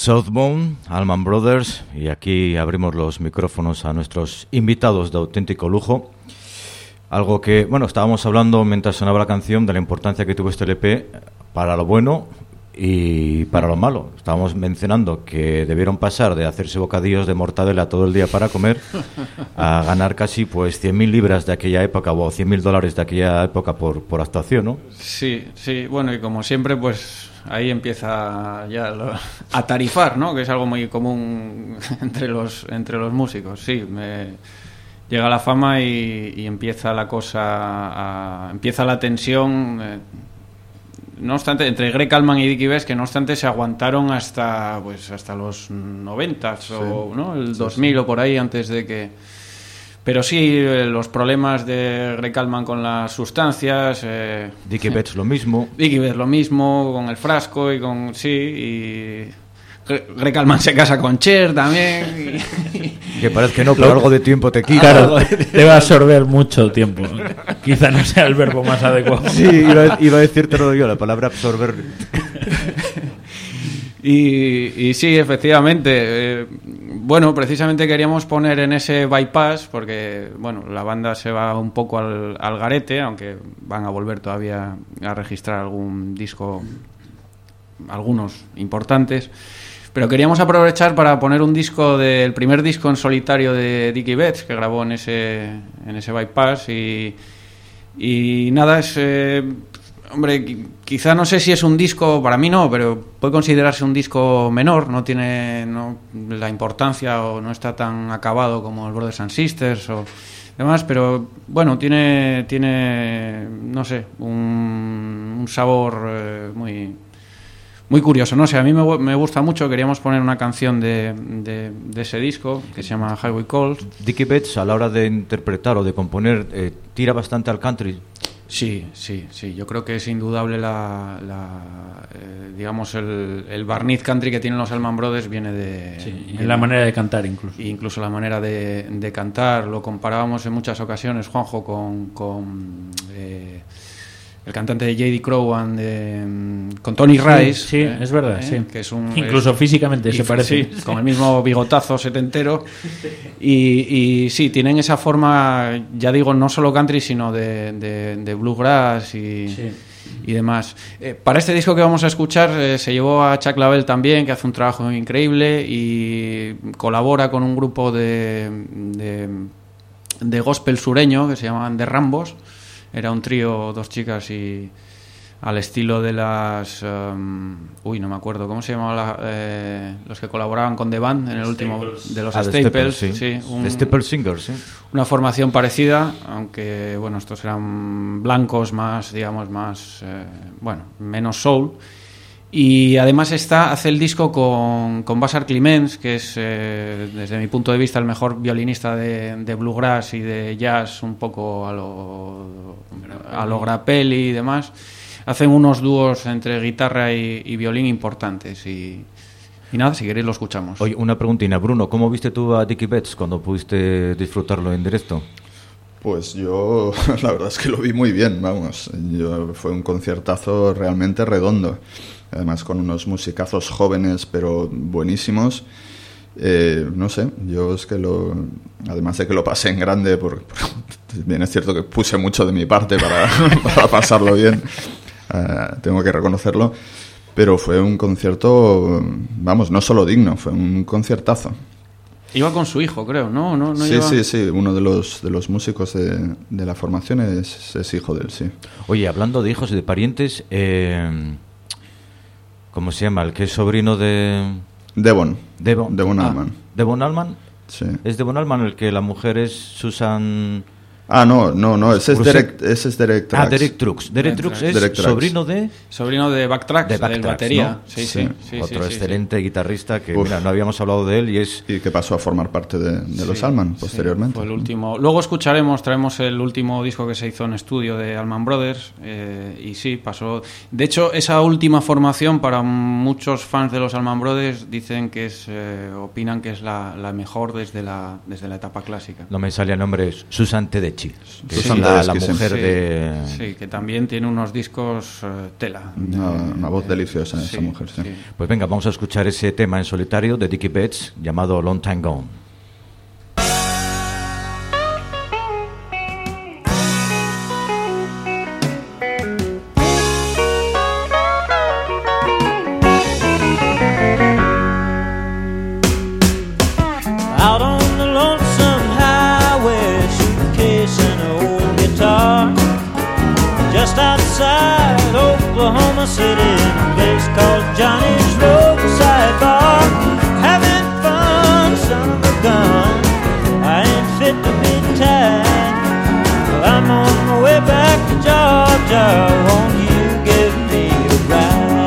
[SPEAKER 1] Southbound, Allman Brothers, y aquí abrimos los micrófonos a nuestros invitados de auténtico lujo. Algo que, bueno, estábamos hablando mientras sonaba la canción de la importancia que tuvo este LP para lo bueno y para lo malo. Estábamos mencionando que debieron pasar de hacerse bocadillos de mortadela todo el día para comer a ganar casi pues 100.000 libras de aquella época o $100.000 de aquella época por actuación, ¿no?
[SPEAKER 2] Sí, sí, bueno, y como siempre, pues ahí empieza ya a tarifar, ¿no? Que es algo muy común entre los músicos. Sí, llega la fama y empieza la cosa, empieza la tensión. No obstante, entre Greg Allman y Dickie Betts, que no obstante se aguantaron hasta los 90 sí, o ¿no? El 2000 sí. O por ahí, antes de que... Pero sí, los problemas de Greg Allman con las sustancias...
[SPEAKER 1] Dickie Betts lo mismo.
[SPEAKER 2] Dickie Betts lo mismo, con el frasco y con... Sí, y... Greg Allman se casa con Cher también.
[SPEAKER 1] Que parece que no, pero algo de tiempo te quita.
[SPEAKER 4] Claro, debe absorber mucho tiempo. Quizá no sea el verbo más adecuado.
[SPEAKER 1] Sí, iba a decírtelo yo, la palabra absorber.
[SPEAKER 2] Y sí, efectivamente. Bueno, precisamente queríamos poner en ese bypass, porque bueno, la banda se va un poco al garete, aunque van a volver todavía a registrar algún disco, algunos importantes. Pero queríamos aprovechar para poner un disco del primer disco en solitario de Dickie Betts, que grabó en ese bypass. Y nada, es... hombre, quizá no sé si es un disco, para mí no, pero puede considerarse un disco menor, no tiene la importancia o no está tan acabado como el Brothers and Sisters o demás, pero bueno, tiene no sé, un sabor muy curioso, no sé, a mí me gusta mucho. Queríamos poner una canción de ese disco que se llama Highway Calls.
[SPEAKER 1] Dickie Betts, a la hora de interpretar o de componer, tira bastante al country.
[SPEAKER 2] Sí, yo creo que es indudable digamos el barniz country que tienen los Allman Brothers viene de...
[SPEAKER 4] Sí, en la manera de cantar incluso.
[SPEAKER 2] Incluso la manera de cantar, lo comparábamos en muchas ocasiones, Juanjo, con el cantante de J.D. Crowe con Tony Rice.
[SPEAKER 4] Sí, es verdad, sí.
[SPEAKER 2] Que es
[SPEAKER 4] incluso físicamente se parece.
[SPEAKER 2] Sí, con el mismo bigotazo setentero. Y sí, tienen esa forma, ya digo, no solo country, sino de bluegrass y demás. Para este disco que vamos a escuchar se llevó a Chuck Lavelle también, que hace un trabajo increíble y colabora con un grupo de gospel sureño que se llaman The Rambos. Era un trío, dos chicas y al estilo de las... no me acuerdo, ¿cómo se llamaba los que colaboraban con The Band en el último de los Staples?
[SPEAKER 1] Sí. The Staples Singers, sí.
[SPEAKER 2] Una formación parecida, aunque bueno, estos eran blancos más, digamos, más... menos soul. Y además hace el disco con Vassar Clements, que es, desde mi punto de vista, el mejor violinista de bluegrass y de jazz, un poco a lo Grappelli y demás. Hacen unos dúos entre guitarra y violín importantes. Y nada, si queréis lo escuchamos.
[SPEAKER 1] Oye, una preguntina, Bruno, ¿cómo viste tú a Dickie Betts cuando pudiste disfrutarlo en directo?
[SPEAKER 3] Pues yo, la verdad es que lo vi muy bien, vamos. Fue un conciertazo realmente redondo. Además con unos musicazos jóvenes pero buenísimos. No sé, yo es que además de que lo pasé en grande, bien es cierto que puse mucho de mi parte para pasarlo bien, tengo que reconocerlo, pero fue un concierto, vamos, no solo digno, fue un conciertazo.
[SPEAKER 2] Iba con su hijo, creo, ¿no?
[SPEAKER 3] Sí, uno de los músicos de la formación es hijo de él, sí.
[SPEAKER 1] Oye, hablando de hijos y de parientes, ¿cómo se llama? El que es sobrino de...
[SPEAKER 3] Devon Allman.
[SPEAKER 1] ¿Devon Allman?
[SPEAKER 3] Sí.
[SPEAKER 1] ¿Es Devon Allman el que la mujer es Susan...?
[SPEAKER 3] No, ese es Derek Trucks.
[SPEAKER 1] Derek Trucks. Derek Trucks es sobrino de
[SPEAKER 2] Backtracks, del batería.
[SPEAKER 1] ¿No? Sí. Otro excelente guitarrista que, mira, no habíamos hablado de él y que
[SPEAKER 3] pasó a formar parte de los Allman posteriormente.
[SPEAKER 2] Fue el último. Luego traemos el último disco que se hizo en estudio de Allman Brothers y sí, pasó. De hecho, esa última formación, para muchos fans de los Allman Brothers, dicen que opinan que es la mejor desde la etapa clásica.
[SPEAKER 1] No me sale el nombre, Susan T. Tedeschi, que
[SPEAKER 3] Susan
[SPEAKER 1] es la
[SPEAKER 3] Tedeschi, sí.
[SPEAKER 1] mujer
[SPEAKER 2] Sí,
[SPEAKER 1] de...
[SPEAKER 2] sí, que también tiene unos discos tela.
[SPEAKER 3] Una voz deliciosa
[SPEAKER 2] Sí,
[SPEAKER 3] esa mujer, sí.
[SPEAKER 2] sí.
[SPEAKER 1] Pues venga, vamos a escuchar ese tema en solitario de Dickie Betts llamado Long Time Gone.
[SPEAKER 5] Out on the lonesome highway, suitcase and an old guitar. Just outside Oklahoma City, in a place called Johnny's Roadside Bar. Having fun, son of a gun. I ain't fit to be tied. Well, I'm on my way back to Georgia. Won't you give me a ride?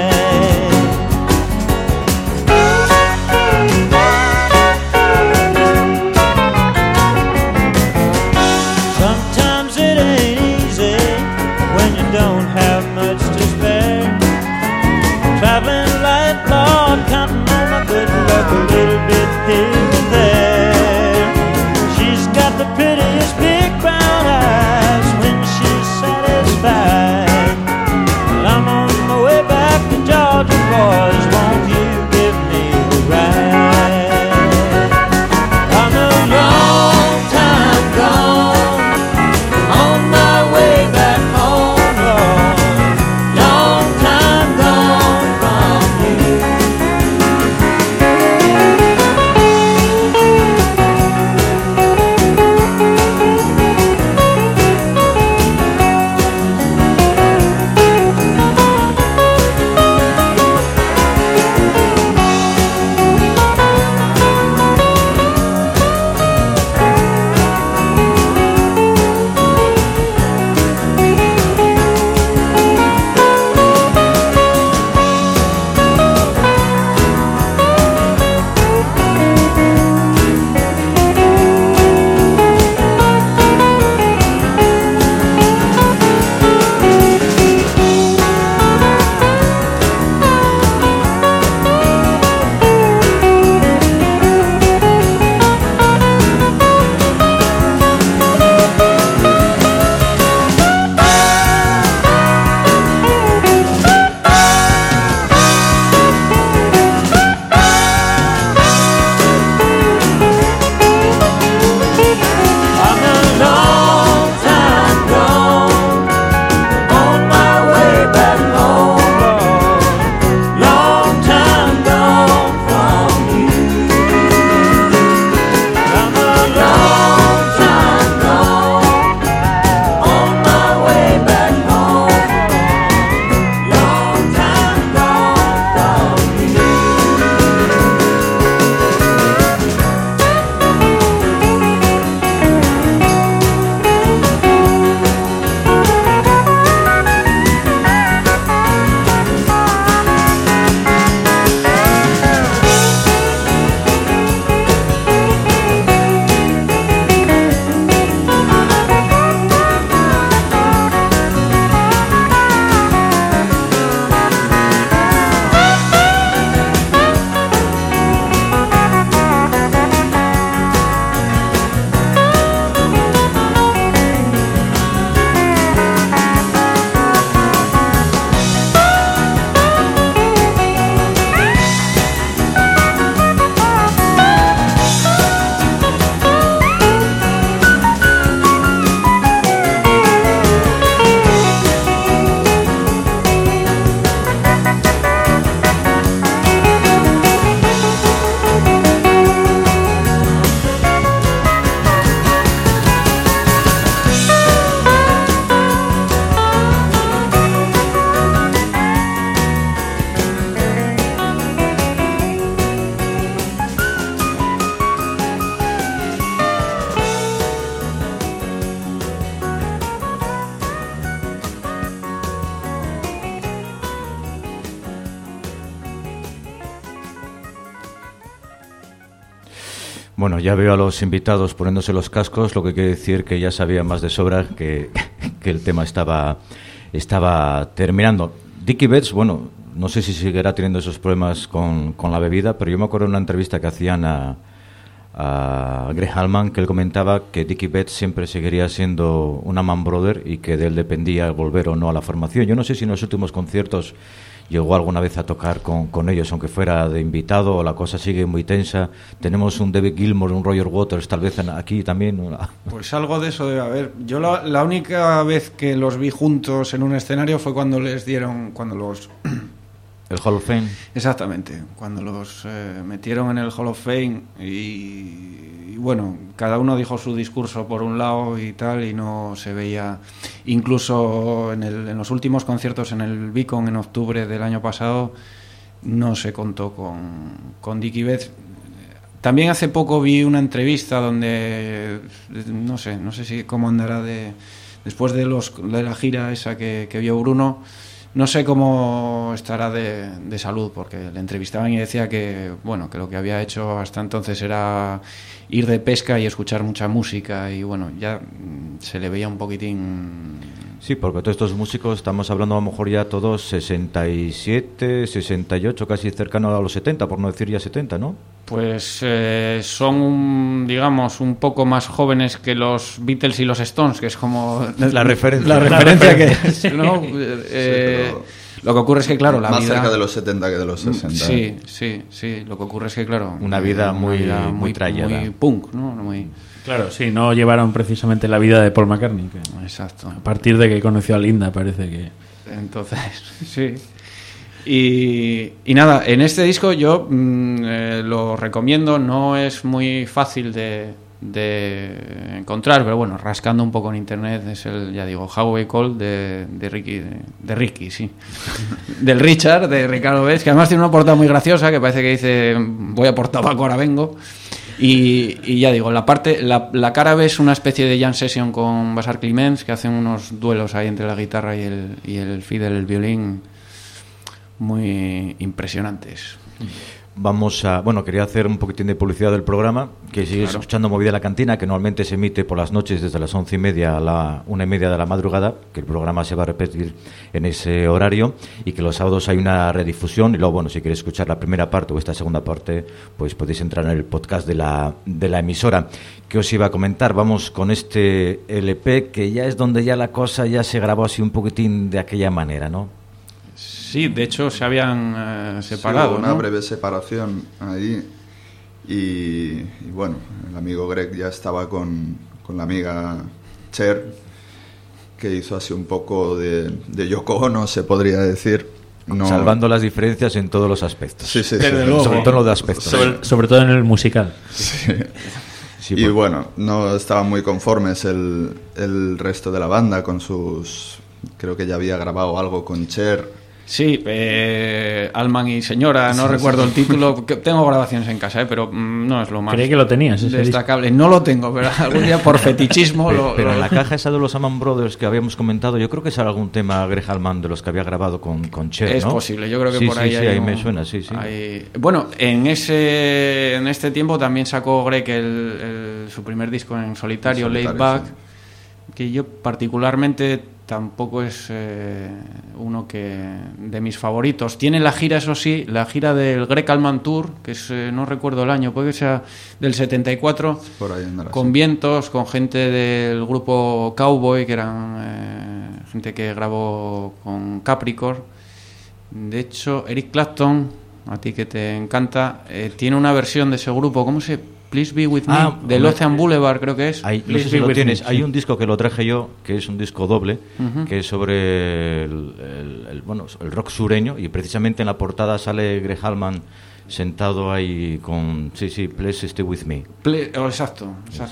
[SPEAKER 5] Sometimes it ain't easy when you don't have much to spare. Traveling light, Lord, counting on my good luck a little bit here and there. She's got the prettiest big brown eyes when she's satisfied. Well, I'm on my way back to Georgia, boys. Won't you give me a ride? I'm a long time gone, on my way back home, Lord. Long time gone from you. I'm a long time gone, on my way back home, Lord. Long time gone from you. I'm a long time gone, on my way back home, Lord. Long time gone from you.
[SPEAKER 1] Bueno, ya veo a los invitados poniéndose los cascos, lo que quiere decir que ya sabía más de sobra que el tema estaba terminando. Dickie Betts, bueno, no sé si seguirá teniendo esos problemas con la bebida, pero yo me acuerdo de una entrevista que hacían a a Greg Allman, que él comentaba que Dickie Betts siempre seguiría siendo un Allman Brother y que de él dependía volver o no a la formación. Yo no sé si en los últimos conciertos llegó alguna vez a tocar con ellos, aunque fuera de invitado, o la cosa sigue muy tensa. Tenemos un David Gilmour, un Roger Waters, tal vez aquí también.
[SPEAKER 6] Pues algo de eso debe haber. Yo la única vez que los vi juntos en un escenario fue cuando les dieron,
[SPEAKER 1] El Hall of Fame.
[SPEAKER 6] Exactamente, cuando los metieron en el Hall of Fame y bueno, cada uno dijo su discurso por un lado y tal, y no se veía, incluso en los últimos conciertos en el Beacon en octubre del año pasado, no se contó con Dickie Betts. También hace poco vi una entrevista donde, no sé si cómo andará después de la gira esa que vio Bruno. No sé cómo estará de salud, porque le entrevistaban y decía que lo que había hecho hasta entonces era ir de pesca y escuchar mucha música, y bueno, ya se le veía un poquitín.
[SPEAKER 1] Sí, porque todos estos músicos, estamos hablando a lo mejor ya todos 67, 68, casi cercano a los 70, por no decir ya 70, ¿no?
[SPEAKER 2] Pues son, digamos, un poco más jóvenes que los Beatles y los Stones, que es como
[SPEAKER 1] la referencia.
[SPEAKER 6] La referencia que
[SPEAKER 2] es, ¿no? Lo que ocurre es que, claro, la
[SPEAKER 3] más
[SPEAKER 2] vida...
[SPEAKER 3] cerca de los 70 que de los 60.
[SPEAKER 2] Sí. Lo que ocurre es que, claro...
[SPEAKER 1] Una vida muy trallada.
[SPEAKER 2] Muy punk, ¿no? Muy...
[SPEAKER 4] Claro, sí, no llevaron precisamente la vida de Paul McCartney.
[SPEAKER 2] Exacto.
[SPEAKER 4] A partir de que conoció a Linda, parece que...
[SPEAKER 2] Entonces, sí. Y nada, en este disco yo lo recomiendo, no es muy fácil de encontrar, pero bueno, rascando un poco en internet, es el, ya digo, How I Call de Ricky, sí. Del Richard, de Ricardo Betts, que además tiene una portada muy graciosa, que parece que dice, voy a por tabaco, ahora vengo. Y ya digo, la cara B es una especie de jam session con Basar Clemens, que hacen unos duelos ahí entre la guitarra y el fiddle, el violín, muy impresionantes.
[SPEAKER 1] Vamos a... Bueno, quería hacer un poquitín de publicidad del programa, que sigues escuchando Movida la Cantina, que normalmente se emite por las noches desde las 11:30 a la 1:30 de la madrugada, que el programa se va a repetir en ese horario, y que los sábados hay una redifusión, y luego, bueno, si queréis escuchar la primera parte o esta segunda parte, pues podéis entrar en el podcast de la emisora. ¿Qué os iba a comentar? Vamos con este LP, que ya es donde ya la cosa ya se grabó así un poquitín de aquella manera, ¿no?
[SPEAKER 2] Sí, de hecho se habían separado.
[SPEAKER 3] Sí, hubo una
[SPEAKER 2] ¿no?
[SPEAKER 3] breve separación ahí y bueno, el amigo Greg ya estaba con la amiga Cher, que hizo así un poco de Yoko Ono, se podría decir. No...
[SPEAKER 1] Salvando las diferencias en todos los aspectos.
[SPEAKER 3] Sí.
[SPEAKER 6] luego.
[SPEAKER 1] Sobre todo en los de aspectos.
[SPEAKER 4] Sobre todo en el musical.
[SPEAKER 3] Sí.
[SPEAKER 1] Sí,
[SPEAKER 3] Y bueno, no estaban muy conformes el resto de la banda con sus... Creo que ya había grabado algo con Cher.
[SPEAKER 2] Sí, Allman y Señora, no recuerdo el título. Tengo grabaciones en casa, pero no es lo más
[SPEAKER 4] Creí que lo tenías, ese
[SPEAKER 2] destacable. No lo tengo, pero algún día por fetichismo
[SPEAKER 1] pero en la caja esa de los Allman Brothers que habíamos comentado, yo creo que es algún tema Greg Allman de los que había grabado con Cher, ¿no?
[SPEAKER 2] Es posible, yo creo que
[SPEAKER 1] sí,
[SPEAKER 2] por ahí
[SPEAKER 1] sí,
[SPEAKER 2] hay
[SPEAKER 1] ahí
[SPEAKER 2] un-
[SPEAKER 1] me suena, sí.
[SPEAKER 2] hay- Bueno, en este tiempo también sacó Greg su primer disco en solitario, Laid Back,
[SPEAKER 3] sí.
[SPEAKER 2] que yo particularmente tampoco es uno que de mis favoritos. Tiene la gira, eso sí, la gira del Greg Allman Tour, que es, no recuerdo el año, puede que sea del 74,
[SPEAKER 3] Por ahí andará,
[SPEAKER 2] con
[SPEAKER 3] sí.
[SPEAKER 2] vientos, con gente del grupo Cowboy, que eran gente que grabó con Capricorn. De hecho, Eric Clapton, a ti que te encanta, tiene una versión de ese grupo, ¿cómo se? Please Be With Me, del
[SPEAKER 1] hombre,
[SPEAKER 2] Ocean Boulevard, creo que es.
[SPEAKER 1] Ahí, no
[SPEAKER 4] Please
[SPEAKER 1] sé si
[SPEAKER 4] Be
[SPEAKER 1] lo
[SPEAKER 4] With
[SPEAKER 1] tienes.
[SPEAKER 4] Me,
[SPEAKER 1] Hay
[SPEAKER 4] sí.
[SPEAKER 1] un disco que lo traje yo, que es un disco doble,
[SPEAKER 2] Ujú.
[SPEAKER 1] que es sobre el rock sureño, y precisamente en la portada sale Greg Allman sentado ahí con... Sí, Please Stay With Me.
[SPEAKER 2] Exacto.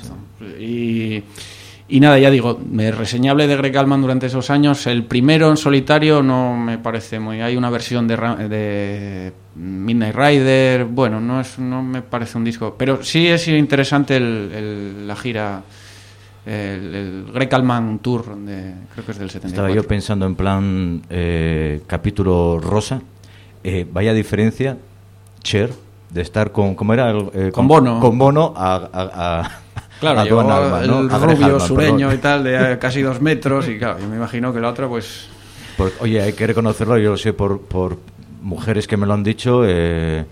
[SPEAKER 2] Y nada, ya digo, reseñable de Greg Allman durante esos años. El primero en solitario no me parece muy... Hay una versión de Midnight Rider, bueno, no me parece un disco, pero sí es interesante la gira, el Greg Allman Tour, creo que es del 74.
[SPEAKER 1] Estaba yo pensando en plan capítulo rosa. Vaya diferencia, Cher, de estar con... ¿Cómo era?
[SPEAKER 2] Con Bono.
[SPEAKER 1] Con Bono a
[SPEAKER 2] Claro,
[SPEAKER 1] a
[SPEAKER 2] llegó
[SPEAKER 1] Don Allman, ¿no?
[SPEAKER 2] el
[SPEAKER 1] A Greg
[SPEAKER 2] rubio
[SPEAKER 1] Allman,
[SPEAKER 2] sureño
[SPEAKER 1] perdón.
[SPEAKER 2] y tal, de casi 2 metros, y claro, yo me imagino que la otra, pues...
[SPEAKER 1] Oye, hay que reconocerlo, yo lo sé por mujeres que me lo han dicho.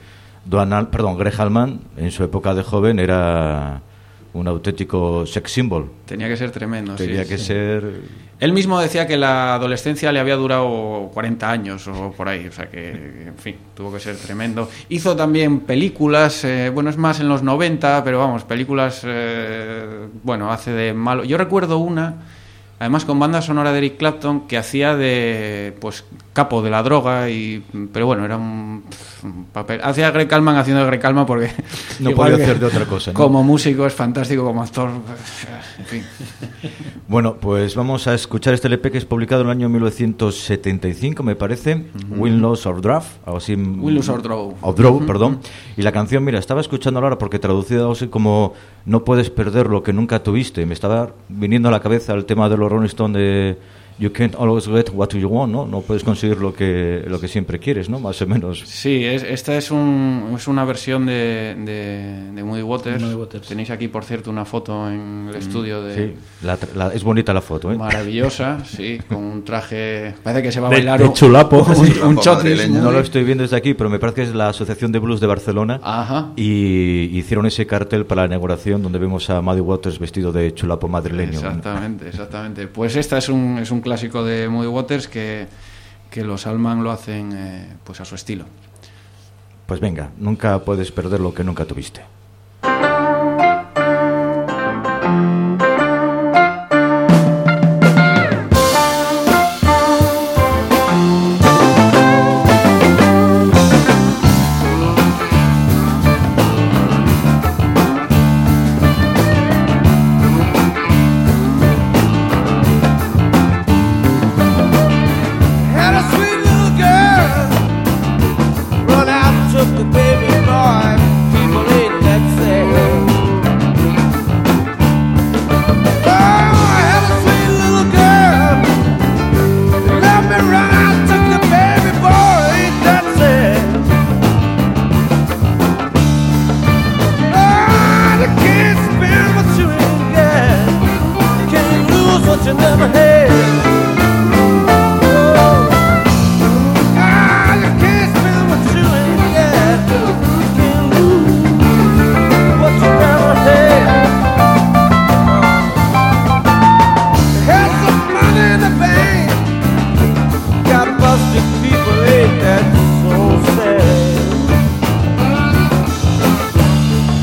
[SPEAKER 1] Greg Allman, en su época de joven, era un auténtico sex symbol.
[SPEAKER 2] Tenía que ser tremendo.
[SPEAKER 1] Tenía que ser...
[SPEAKER 2] Él mismo decía que la adolescencia le había durado 40 años o por ahí, o sea que, en fin, tuvo que ser tremendo. Hizo también películas, bueno, es más en los 90, pero vamos, películas, bueno, hace de malo. Yo recuerdo una, además con banda sonora de Eric Clapton, que hacía de, pues, capo de la droga, pero bueno, era un papel. Hacía Greg Allman haciendo de Greg Allman porque...
[SPEAKER 1] No podía hacer de otra cosa, ¿no?
[SPEAKER 2] Como músico es fantástico, como actor, en fin.
[SPEAKER 1] Bueno, pues vamos a escuchar este LP que es publicado en el año 1975, me parece. Win, Loss or Draw, algo así.
[SPEAKER 2] Win, Lose or Draw.
[SPEAKER 1] O Draw, perdón. Y la canción, mira, estaba escuchando ahora porque traducida así como no puedes perder lo que nunca tuviste. Me estaba viniendo a la cabeza el tema de los Rolling Stones de You can't always get what you want, ¿no? No puedes conseguir lo que siempre quieres, ¿no? Más o menos.
[SPEAKER 2] Sí, esta es una versión de Muddy Waters. Tenéis aquí, por cierto, una foto en el estudio de...
[SPEAKER 1] Sí, es bonita la foto, ¿eh?
[SPEAKER 2] Maravillosa, sí, con un traje... Parece que se va a
[SPEAKER 4] de
[SPEAKER 2] bailar
[SPEAKER 4] de chulapo.
[SPEAKER 2] un chotnis.
[SPEAKER 3] madrileño.
[SPEAKER 1] No lo estoy viendo desde aquí, pero me parece que es la Asociación de Blues de Barcelona.
[SPEAKER 2] Ajá.
[SPEAKER 1] Y hicieron ese cartel para la inauguración donde vemos a Muddy Waters vestido de chulapo madrileño.
[SPEAKER 2] Exactamente. Pues esta es un clásico de Muddy Waters que los Allman lo hacen pues a su estilo.
[SPEAKER 1] Pues venga, nunca puedes perder lo que nunca tuviste.
[SPEAKER 7] Had a sweet little girl run out and took the baby boy. People ain't that sad. Oh, I had a sweet little girl. Let me run out and took the baby boy. Ain't that sad? Oh, you can't spend what you ain't got. You can't lose what you never had.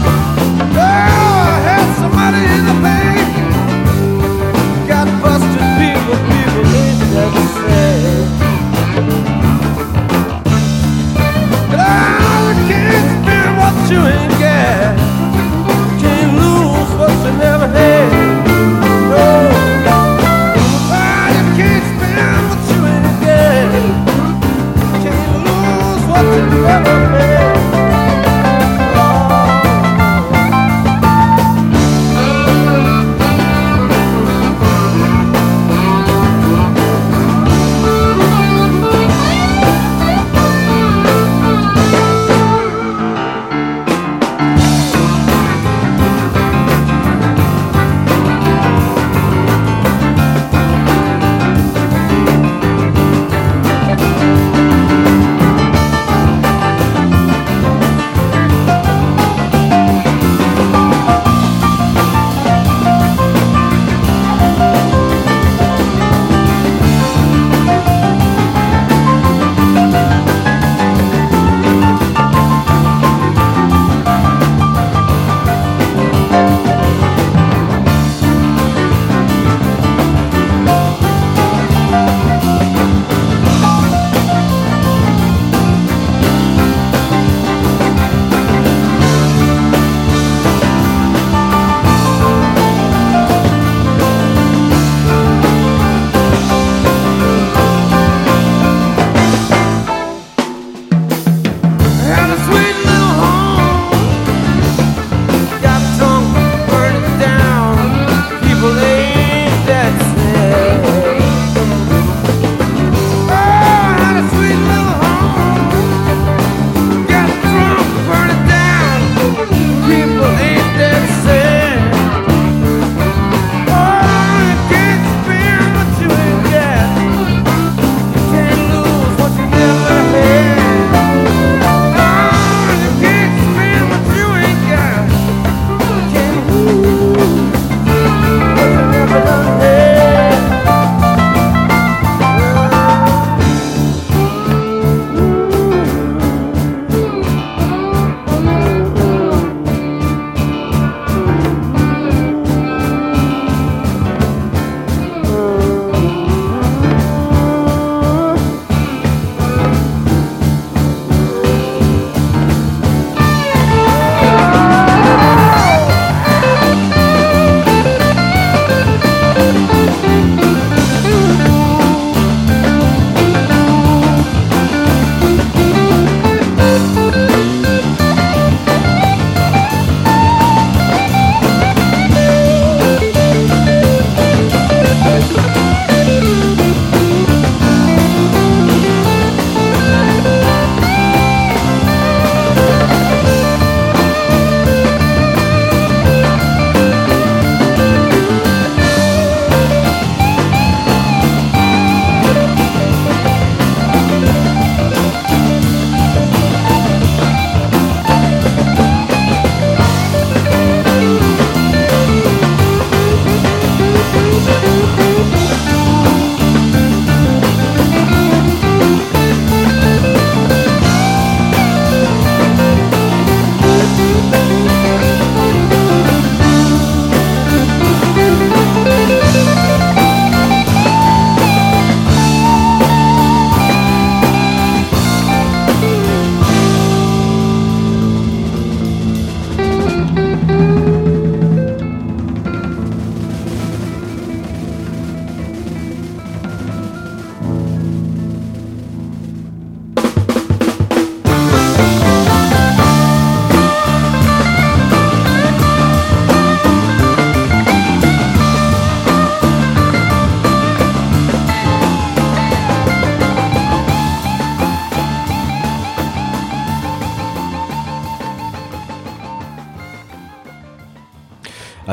[SPEAKER 7] Busted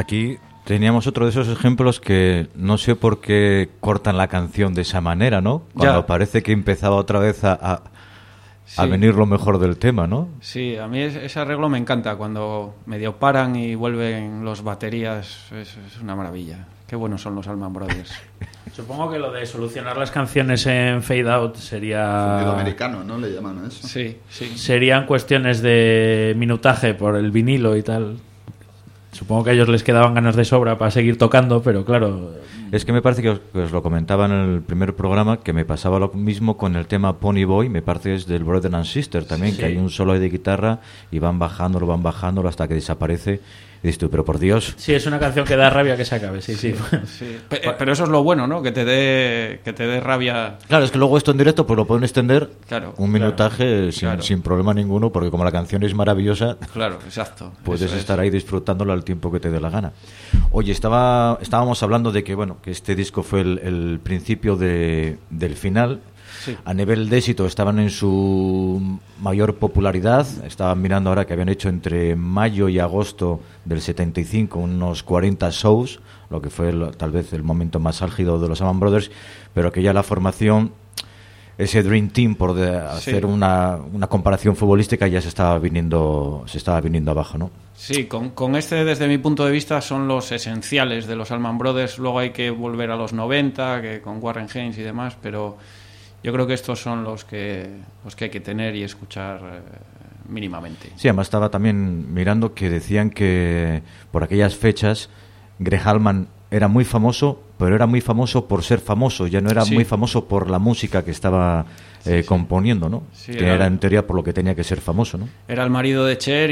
[SPEAKER 1] Aquí teníamos otro de esos ejemplos que no sé por qué cortan la canción de esa manera, ¿no? Cuando
[SPEAKER 2] Ya.
[SPEAKER 1] parece que empezaba otra vez a
[SPEAKER 2] Sí.
[SPEAKER 1] venir lo mejor del tema, ¿no?
[SPEAKER 2] Sí, a mí ese arreglo me encanta, cuando medio paran y vuelven los baterías, es una maravilla. Qué buenos son los Allman Brothers.
[SPEAKER 4] Supongo que lo de solucionar las canciones en fade out sería...
[SPEAKER 3] Sonido americano, ¿no? Le llaman a eso.
[SPEAKER 2] Sí, sí.
[SPEAKER 4] Serían cuestiones de minutaje por el vinilo y tal. Supongo que a ellos les quedaban ganas de sobra para seguir tocando, pero claro...
[SPEAKER 1] Es que me parece que os lo comentaba en el primer programa, que me pasaba lo mismo con el tema Pony Boy, me parece que es del Brother and Sister también,
[SPEAKER 4] Sí.
[SPEAKER 1] que hay un solo de guitarra y van bajándolo hasta que desaparece. Y dices tú, pero por Dios...
[SPEAKER 4] Sí, es una canción que da rabia que se acabe, sí.
[SPEAKER 2] Sí. Pero eso es lo bueno, ¿no? Que te dé rabia.
[SPEAKER 1] Claro, es que luego esto en directo pues lo pueden extender
[SPEAKER 2] Claro,
[SPEAKER 1] un minutaje
[SPEAKER 2] claro.
[SPEAKER 1] sin problema ninguno, porque como la canción es maravillosa,
[SPEAKER 2] Claro, exacto.
[SPEAKER 1] puedes
[SPEAKER 2] Eso es.
[SPEAKER 1] estar ahí disfrutándola al tiempo que te dé la gana. Oye, estábamos hablando de que bueno, que este disco fue el principio del final.
[SPEAKER 2] Sí.
[SPEAKER 1] A nivel de éxito estaban en su mayor popularidad. Estaban mirando ahora que habían hecho entre mayo y agosto del 75 unos 40 shows, lo que fue tal vez el momento más álgido de los Allman Brothers, pero que ya la formación, ese Dream Team, por hacer una comparación futbolística, ya se estaba viniendo abajo, ¿no?
[SPEAKER 2] Sí, con este, desde mi punto de vista, son los esenciales de los Allman Brothers. Luego hay que volver a los 90, que con Warren Haynes y demás, pero yo creo que estos son los que hay que tener y escuchar mínimamente.
[SPEAKER 1] Sí, además estaba también mirando que decían que por aquellas fechas Greg Allman era muy famoso, pero era muy famoso por ser famoso, ya no era
[SPEAKER 2] Sí.
[SPEAKER 1] muy famoso por la música que estaba componiendo, ¿no?
[SPEAKER 2] Sí,
[SPEAKER 1] que era en teoría por lo que tenía que ser famoso, ¿no?
[SPEAKER 2] Era el marido de Cher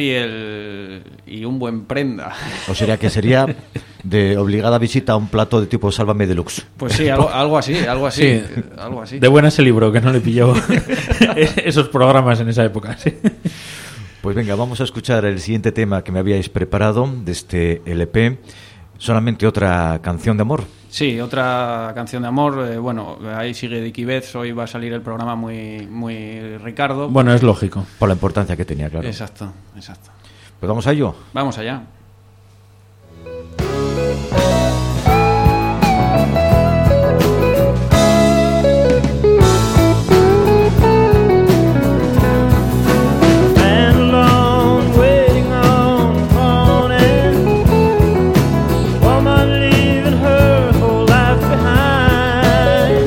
[SPEAKER 2] y un buen prenda.
[SPEAKER 1] O sería de obligada visita a un plato de tipo Sálvame Deluxe.
[SPEAKER 2] Pues sí, algo así.
[SPEAKER 4] Sí.
[SPEAKER 2] Algo así.
[SPEAKER 4] De buena ese libro, que no le pilló esos programas en esa época, sí.
[SPEAKER 1] Pues venga, vamos a escuchar el siguiente tema que me habíais preparado de este LP. Solamente otra canción de amor.
[SPEAKER 2] Sí, otra canción de amor. Bueno, ahí sigue Dickie Betts. Hoy va a salir el programa muy Ricardo.
[SPEAKER 4] Bueno, es lógico.
[SPEAKER 1] Por la importancia que tenía, claro.
[SPEAKER 2] Exacto.
[SPEAKER 1] Pues vamos a ello.
[SPEAKER 2] Vamos allá.
[SPEAKER 5] Stand alone, waiting on the morning. Woman leaving her whole life behind.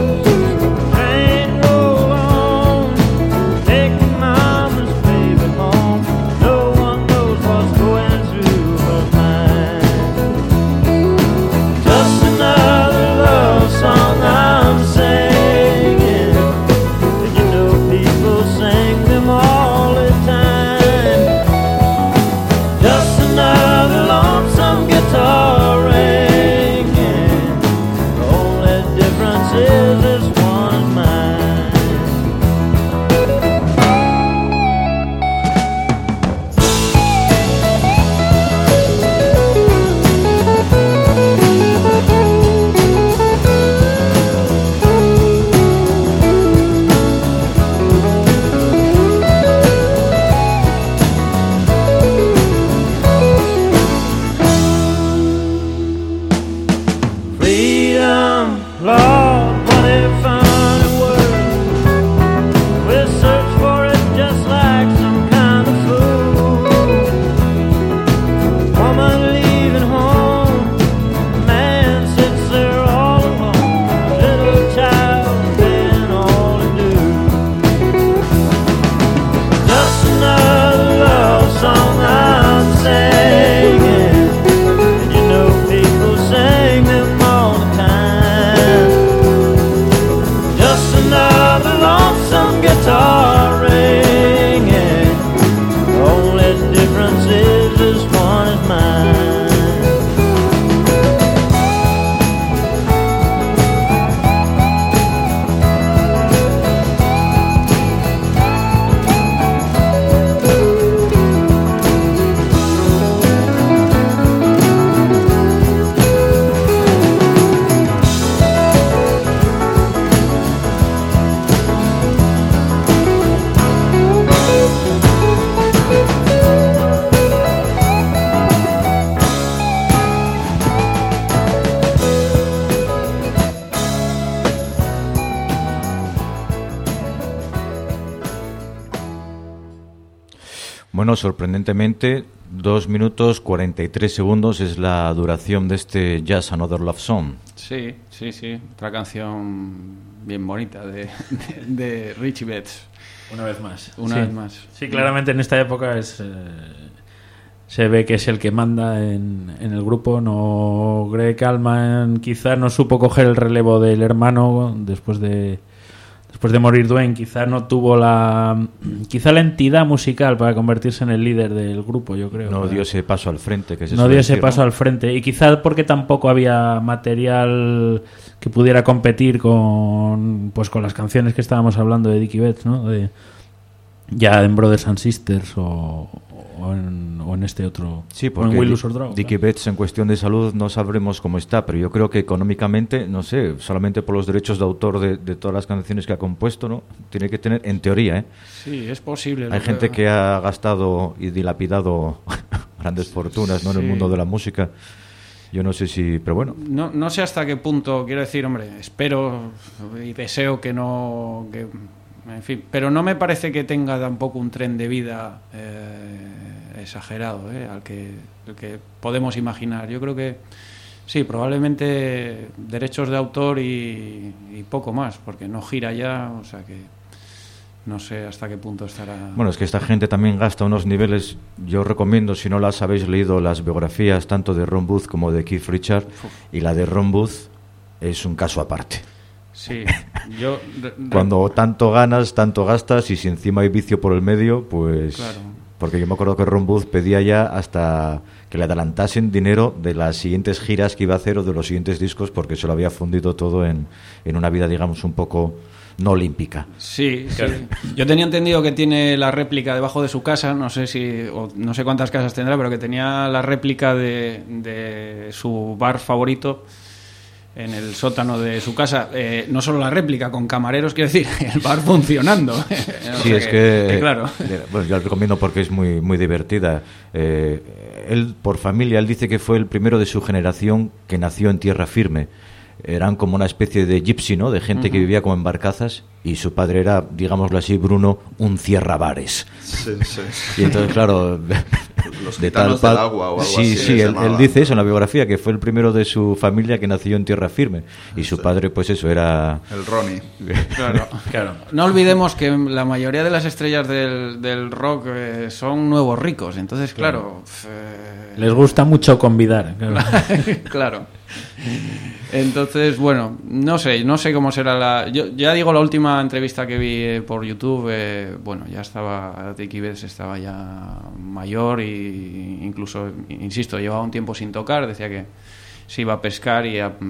[SPEAKER 5] Train roll on, taking mama's baby home. No one knows what's going through her mind. Just another love song I'm singing. Did you know people sing them all the time? Just another lonesome guitar ringing. The only difference is this one's mine. Freedom, Lord, what a funny word. We'll search for it just like some kind of fool. Woman leaving home, man sits there all alone. Little child been all to do. Just another love song I'm singing. And you know people sing them all the time.
[SPEAKER 1] Bueno, sorprendentemente, 2 minutos 43 segundos es la duración de este Just Another Love Song.
[SPEAKER 2] Sí. Otra canción bien bonita de Richie Betts.
[SPEAKER 4] Una vez más.
[SPEAKER 2] Una vez más.
[SPEAKER 4] Sí, claramente en esta época se ve que es el que manda en el grupo. No, Greg Allman quizás no supo coger el relevo del hermano después de morir Dwayne. Quizás no tuvo la entidad musical para convertirse en el líder del grupo, yo creo.
[SPEAKER 1] No dio ese paso al frente.
[SPEAKER 4] Al frente. Y quizás porque tampoco había material que pudiera competir con las canciones que estábamos hablando de Dickie Betts, ¿no? Ya en Brothers and Sisters o en este otro.
[SPEAKER 1] Sí, porque
[SPEAKER 4] en Will Lose or Draw,
[SPEAKER 1] Dickie Betts en cuestión de salud no sabremos cómo está, pero yo creo que económicamente, no sé, solamente por los derechos de autor de todas las canciones que ha compuesto, ¿no? Tiene que tener, en teoría,
[SPEAKER 2] Sí, es posible.
[SPEAKER 1] Hay gente que ha gastado y dilapidado grandes fortunas, ¿no? En el mundo de la música. Yo no sé si... Pero bueno.
[SPEAKER 2] No sé hasta qué punto, quiero decir, hombre, espero y deseo que no... en fin, pero no me parece que tenga tampoco un tren de vida exagerado, al que podemos imaginar. Yo creo que sí, probablemente derechos de autor y poco más, porque no gira ya, o sea que no sé hasta qué punto estará.
[SPEAKER 1] Bueno, es que esta gente también gasta unos niveles. Yo recomiendo, si no las habéis leído, las biografías tanto de Ron Booth como de Keith Richards, y la de Ron Booth es un caso aparte.
[SPEAKER 2] Sí,
[SPEAKER 1] cuando tanto ganas, tanto gastas, y si encima hay vicio por el medio, pues... Claro. Porque yo me acuerdo que Ron Booth pedía ya hasta que le adelantasen dinero de las siguientes giras que iba a hacer o de los siguientes discos, porque se lo había fundido todo en una vida, digamos, un poco no olímpica.
[SPEAKER 2] Sí, claro. Sí. Yo tenía entendido que tiene la réplica debajo de su casa, no sé cuántas casas tendrá, pero que tenía la réplica de su bar favorito en el sótano de su casa. No solo la réplica, con camareros, quiero decir, el bar funcionando.
[SPEAKER 1] Sí, es que claro. Bueno, yo la recomiendo porque es muy, muy divertida. Él, por familia, él dice que fue el primero de su generación que nació en tierra firme. Eran como una especie de gypsy, ¿no? De gente que vivía como en barcazas, y su padre era, digámoslo así, Bruno, un cierrabares.
[SPEAKER 3] Sí.
[SPEAKER 1] Y entonces, claro,
[SPEAKER 3] los gitanos del agua o algo así.
[SPEAKER 1] Sí, él dice eso en la biografía, que fue el primero de su familia que nació en tierra firme. Y su padre, pues eso, era...
[SPEAKER 3] el Ronnie.
[SPEAKER 2] Claro. No olvidemos que la mayoría de las estrellas del rock son nuevos ricos. Entonces, claro...
[SPEAKER 4] les gusta mucho convidar.
[SPEAKER 2] Claro. Entonces, bueno, no sé cómo será yo ya digo, la última entrevista que vi por YouTube, bueno, ya estaba Dickie Betts, estaba ya mayor, y incluso, insisto, llevaba un tiempo sin tocar. Decía que se iba a pescar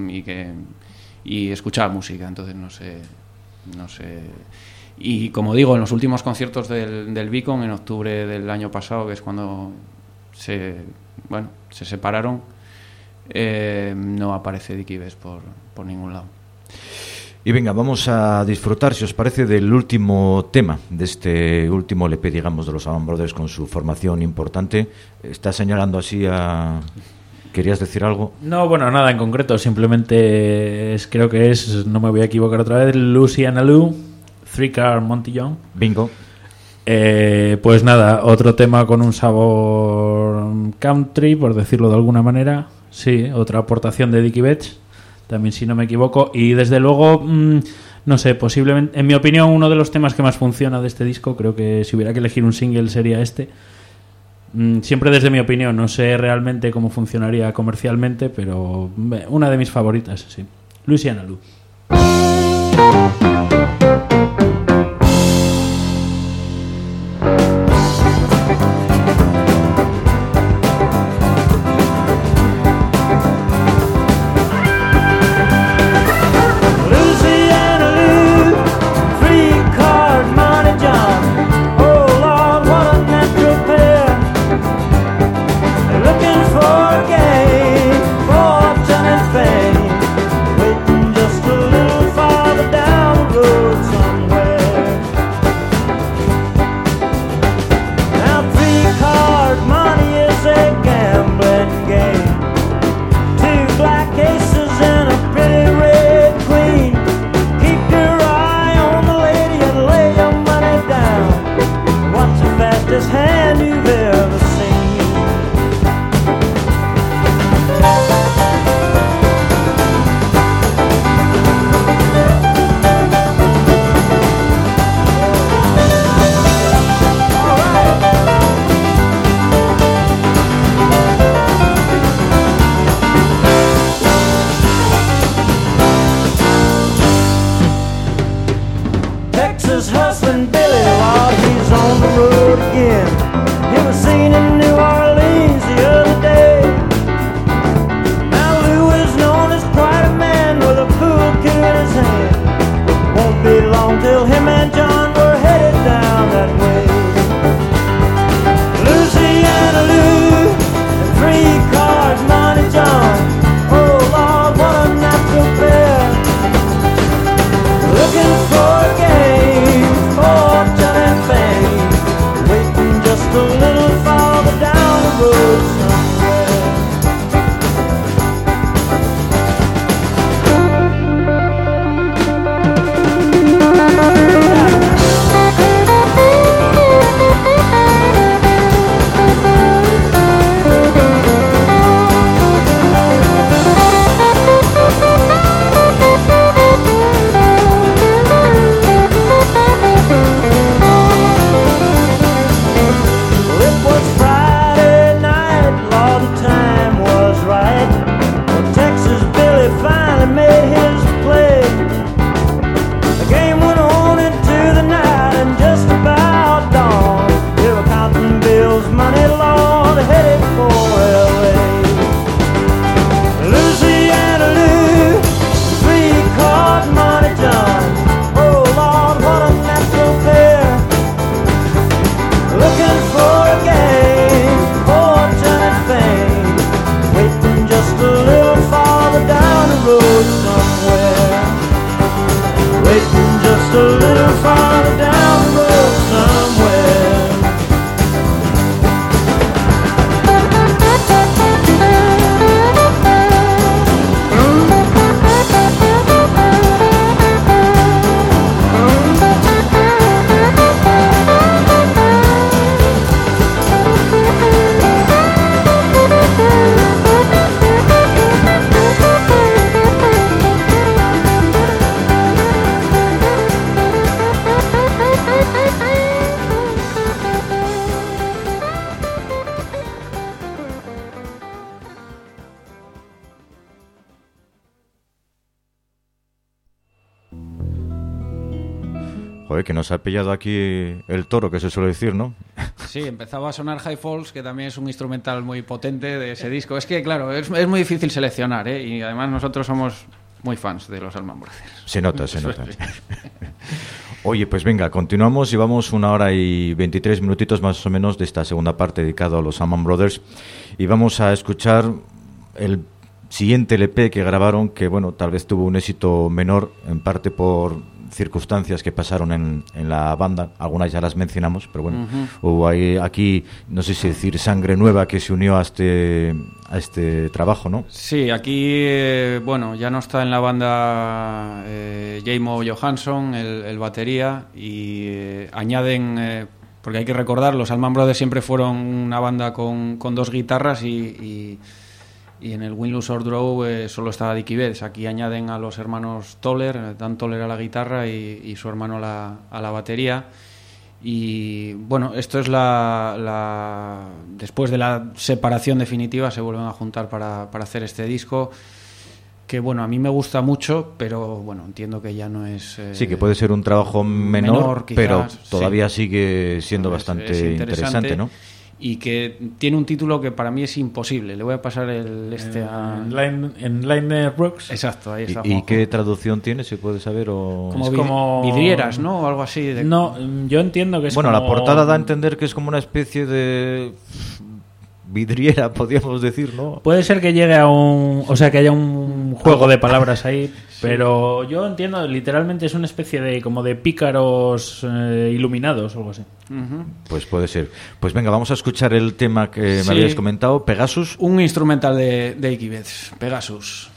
[SPEAKER 2] y escuchaba música. Entonces no sé. Y como digo, en los últimos conciertos del Beacon en octubre del año pasado, que es cuando se separaron, no aparece Dickie Betts por ningún lado.
[SPEAKER 1] Y venga, vamos a disfrutar, si os parece, del último tema de este último LP, digamos, de los Allman Brothers, con su formación importante. ¿Estás señalando así a... ¿Querías decir algo?
[SPEAKER 4] No, bueno, nada en concreto, simplemente creo que es, no me voy a equivocar otra vez, Louisiana Lou, Three Car Monty Young.
[SPEAKER 1] Bingo.
[SPEAKER 4] Pues nada, otro tema con un sabor country, por decirlo de alguna manera. Sí, otra aportación de Dickie Betts, también, si no me equivoco. Y desde luego, no sé, posiblemente, en mi opinión, uno de los temas que más funciona de este disco. Creo que si hubiera que elegir un single sería este. Siempre desde mi opinión, no sé realmente cómo funcionaría comercialmente, pero una de mis favoritas, sí. Louisiana Lou.
[SPEAKER 7] Just a little farther down the road.
[SPEAKER 1] Joder, que nos ha pillado aquí el toro, que se suele decir, ¿no?
[SPEAKER 2] Sí, empezaba a sonar High Falls, que también es un instrumental muy potente de ese disco. Es que, claro, es muy difícil seleccionar, ¿eh? Y además nosotros somos muy fans de los Allman Brothers.
[SPEAKER 1] Se nota. Oye, pues venga, continuamos. Llevamos 1 hora y 23 minutitos más o menos de esta segunda parte dedicada a los Allman Brothers. Y vamos a escuchar el siguiente LP que grabaron, que bueno, tal vez tuvo un éxito menor, en parte por circunstancias que pasaron en la banda. Algunas ya las mencionamos, pero bueno, hubo aquí, no sé si decir, sangre nueva que se unió a este trabajo, ¿no?
[SPEAKER 2] Sí, aquí, bueno, ya no está en la banda Jamo Johansson, el batería, y añaden, porque hay que recordar, los Allman Brothers siempre fueron una banda con 2 guitarras y en el Win, Lose or Draw solo estaba Dickie Betts. Aquí añaden a los hermanos Toller, Dan Toller a la guitarra y su hermano a la batería. Y bueno, esto es después de la separación definitiva se vuelven a juntar para hacer este disco, que bueno, a mí me gusta mucho, pero bueno, entiendo que ya no es...
[SPEAKER 1] sí, que puede ser un trabajo menor
[SPEAKER 2] quizás,
[SPEAKER 1] pero todavía
[SPEAKER 2] sí.
[SPEAKER 1] sigue siendo bastante
[SPEAKER 2] es
[SPEAKER 1] interesante, ¿no?
[SPEAKER 2] Y que tiene un título que para mí es imposible. Le voy a pasar
[SPEAKER 4] En Line Rocks.
[SPEAKER 2] Exacto, ahí está.
[SPEAKER 1] ¿Y qué traducción tiene, se puede saber? O...
[SPEAKER 2] Es como vidrieras, ¿no? O algo así.
[SPEAKER 4] No, yo entiendo que es
[SPEAKER 1] bueno,
[SPEAKER 4] como...
[SPEAKER 1] la portada da a entender que es como una especie de vidriera, podríamos decir, ¿no?
[SPEAKER 4] Puede ser que llegue a o sea, que haya un juego de palabras ahí, pero yo entiendo, literalmente es una especie de como de pícaros iluminados o algo así.
[SPEAKER 1] Pues puede ser. Pues venga, vamos a escuchar el tema que me habías comentado, Pegasus.
[SPEAKER 2] Un instrumental de Dickie Betts, Pegasus.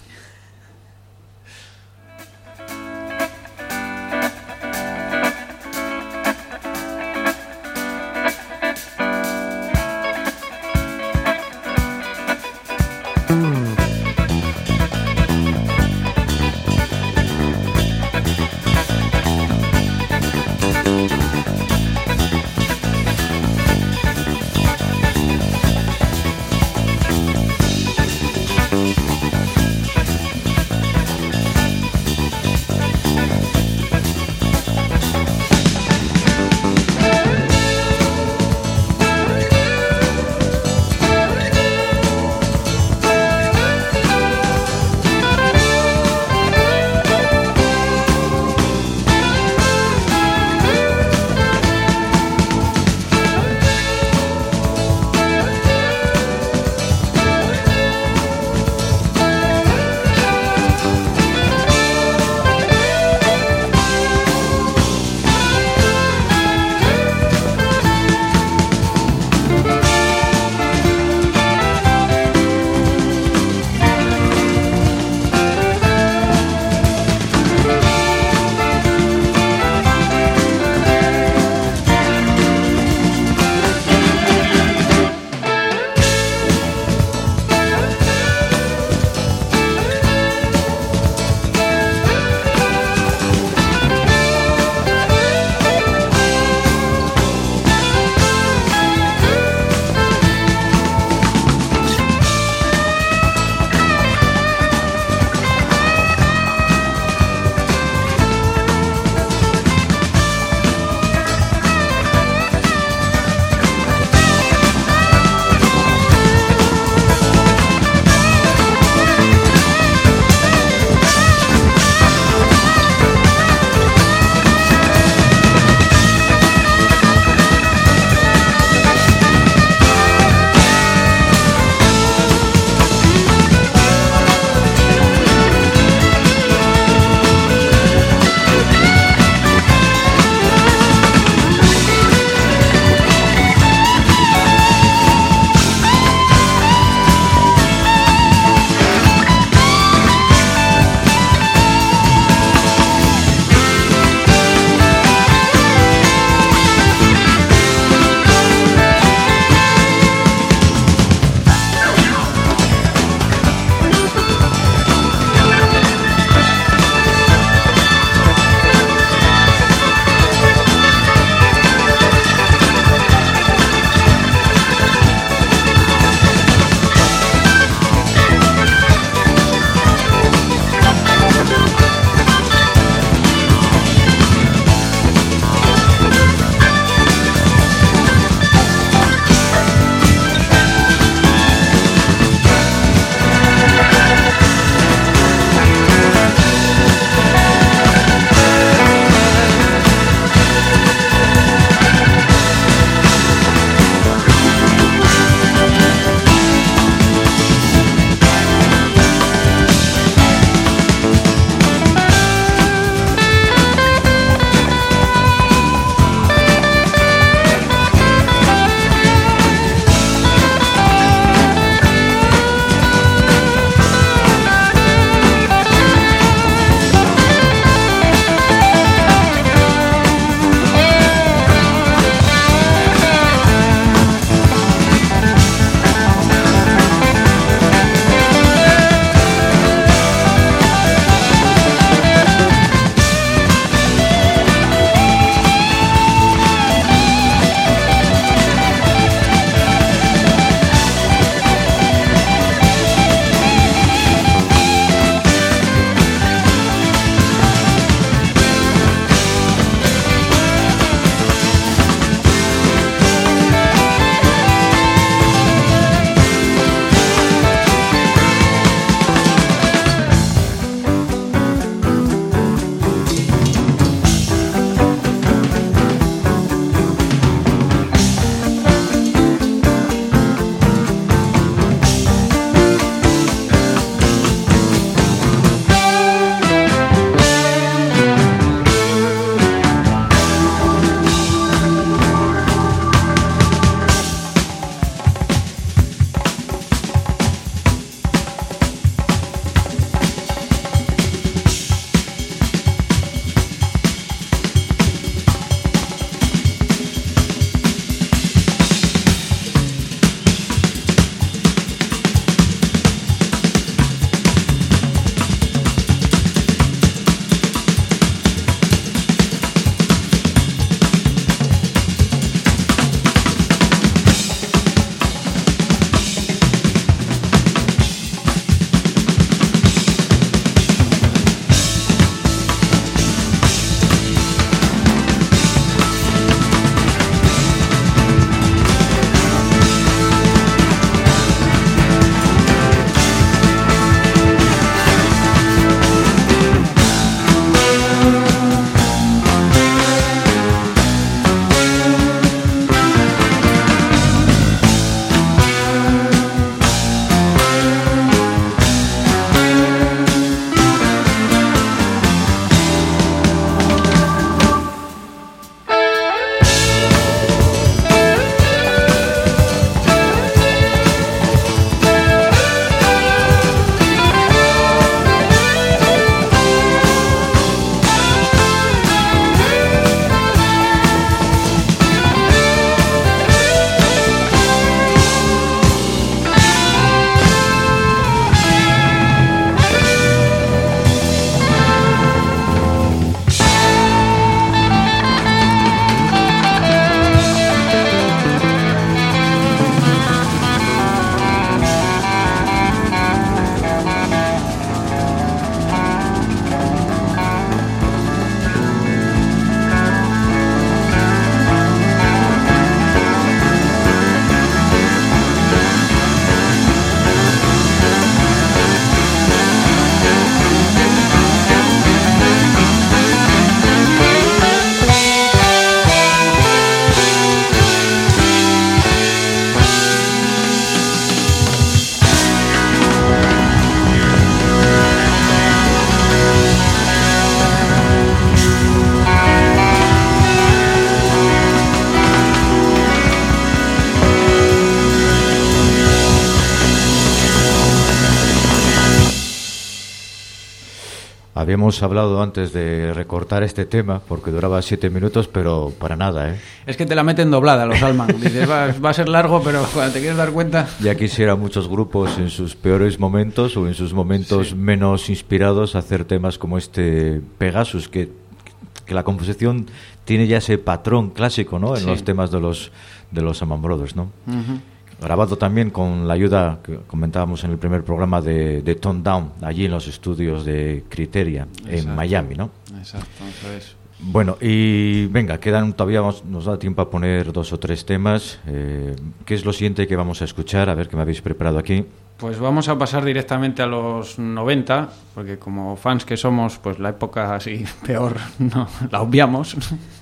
[SPEAKER 1] Habíamos hablado antes de recortar este tema porque duraba 7 minutos, pero para nada, ¿eh?
[SPEAKER 6] Es que te la meten doblada los Allman. Dices, va a ser largo, pero cuando te quieres dar cuenta...
[SPEAKER 1] Ya quisiera muchos grupos en sus peores momentos o en sus momentos menos inspirados hacer temas como este Pegasus, que la composición tiene ya ese patrón clásico, ¿no? En los temas de los Allman Brothers, ¿no? Grabado también con la ayuda que comentábamos en el primer programa de Tone Down, allí en los estudios de Criteria, en Miami, ¿no?
[SPEAKER 6] Exacto, eso es.
[SPEAKER 1] Bueno, y venga, todavía nos da tiempo a poner 2 o 3 temas. ¿Qué es lo siguiente que vamos a escuchar? A ver qué me habéis preparado aquí.
[SPEAKER 6] Pues vamos a pasar directamente a los 90, porque como fans que somos, pues la época así peor no la obviamos.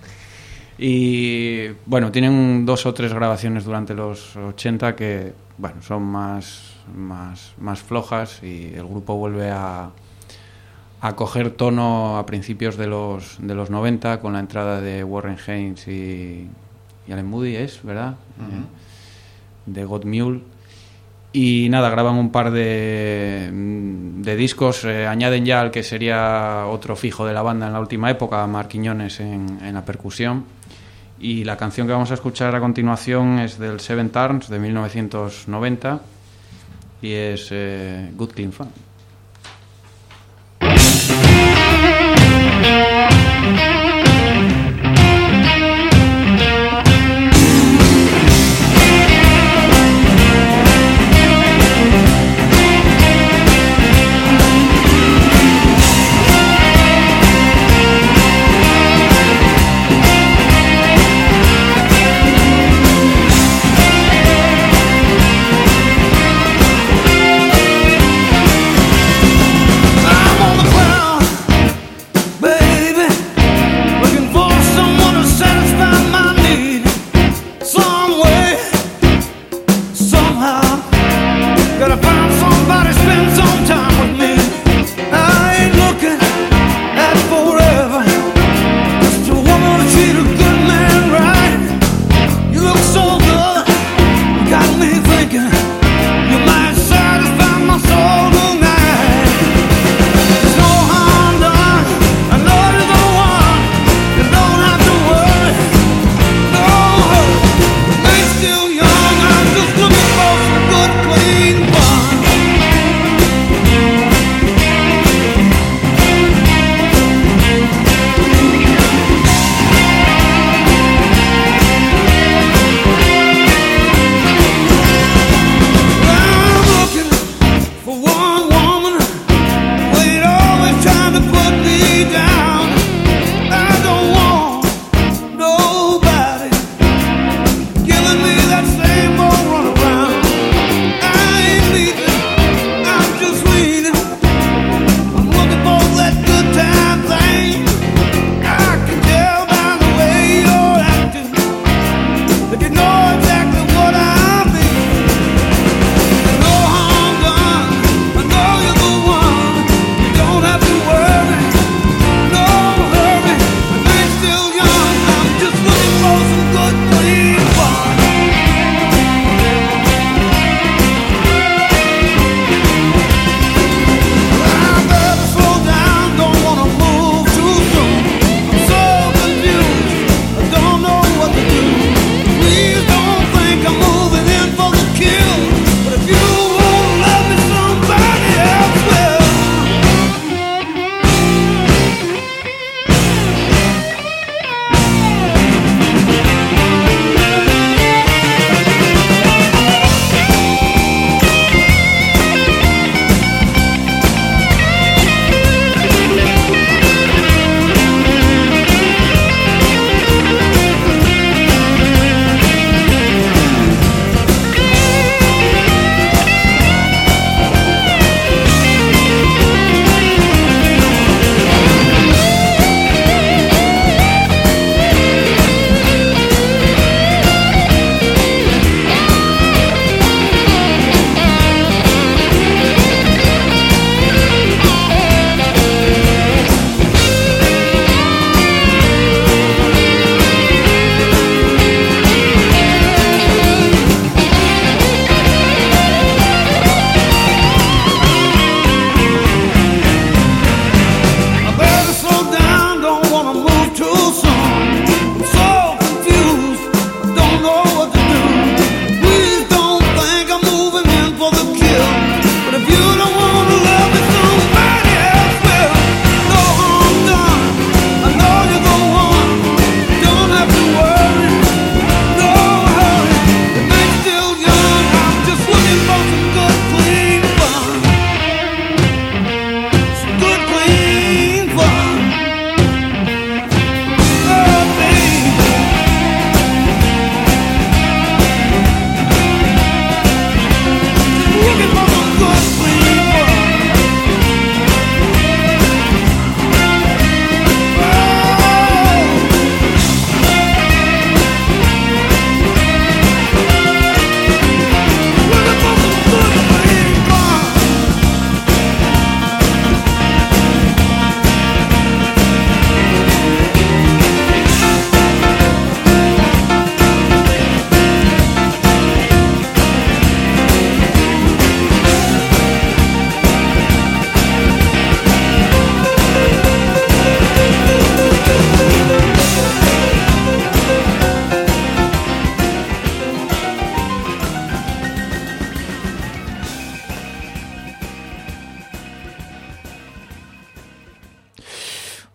[SPEAKER 6] Y bueno, tienen 2 o 3 grabaciones durante los 80 que bueno, son más flojas, y el grupo vuelve a coger tono a principios de los 90 con la entrada de Warren Haynes y Alan Moody, ¿es verdad? De God Mule. Y nada, graban un par de discos, añaden ya al que sería otro fijo de la banda en la última época, Mark Quiñones en la percusión. Y la canción que vamos a escuchar a continuación es del Seven Turns de 1990 y es Good Clean Fun.
[SPEAKER 7] Good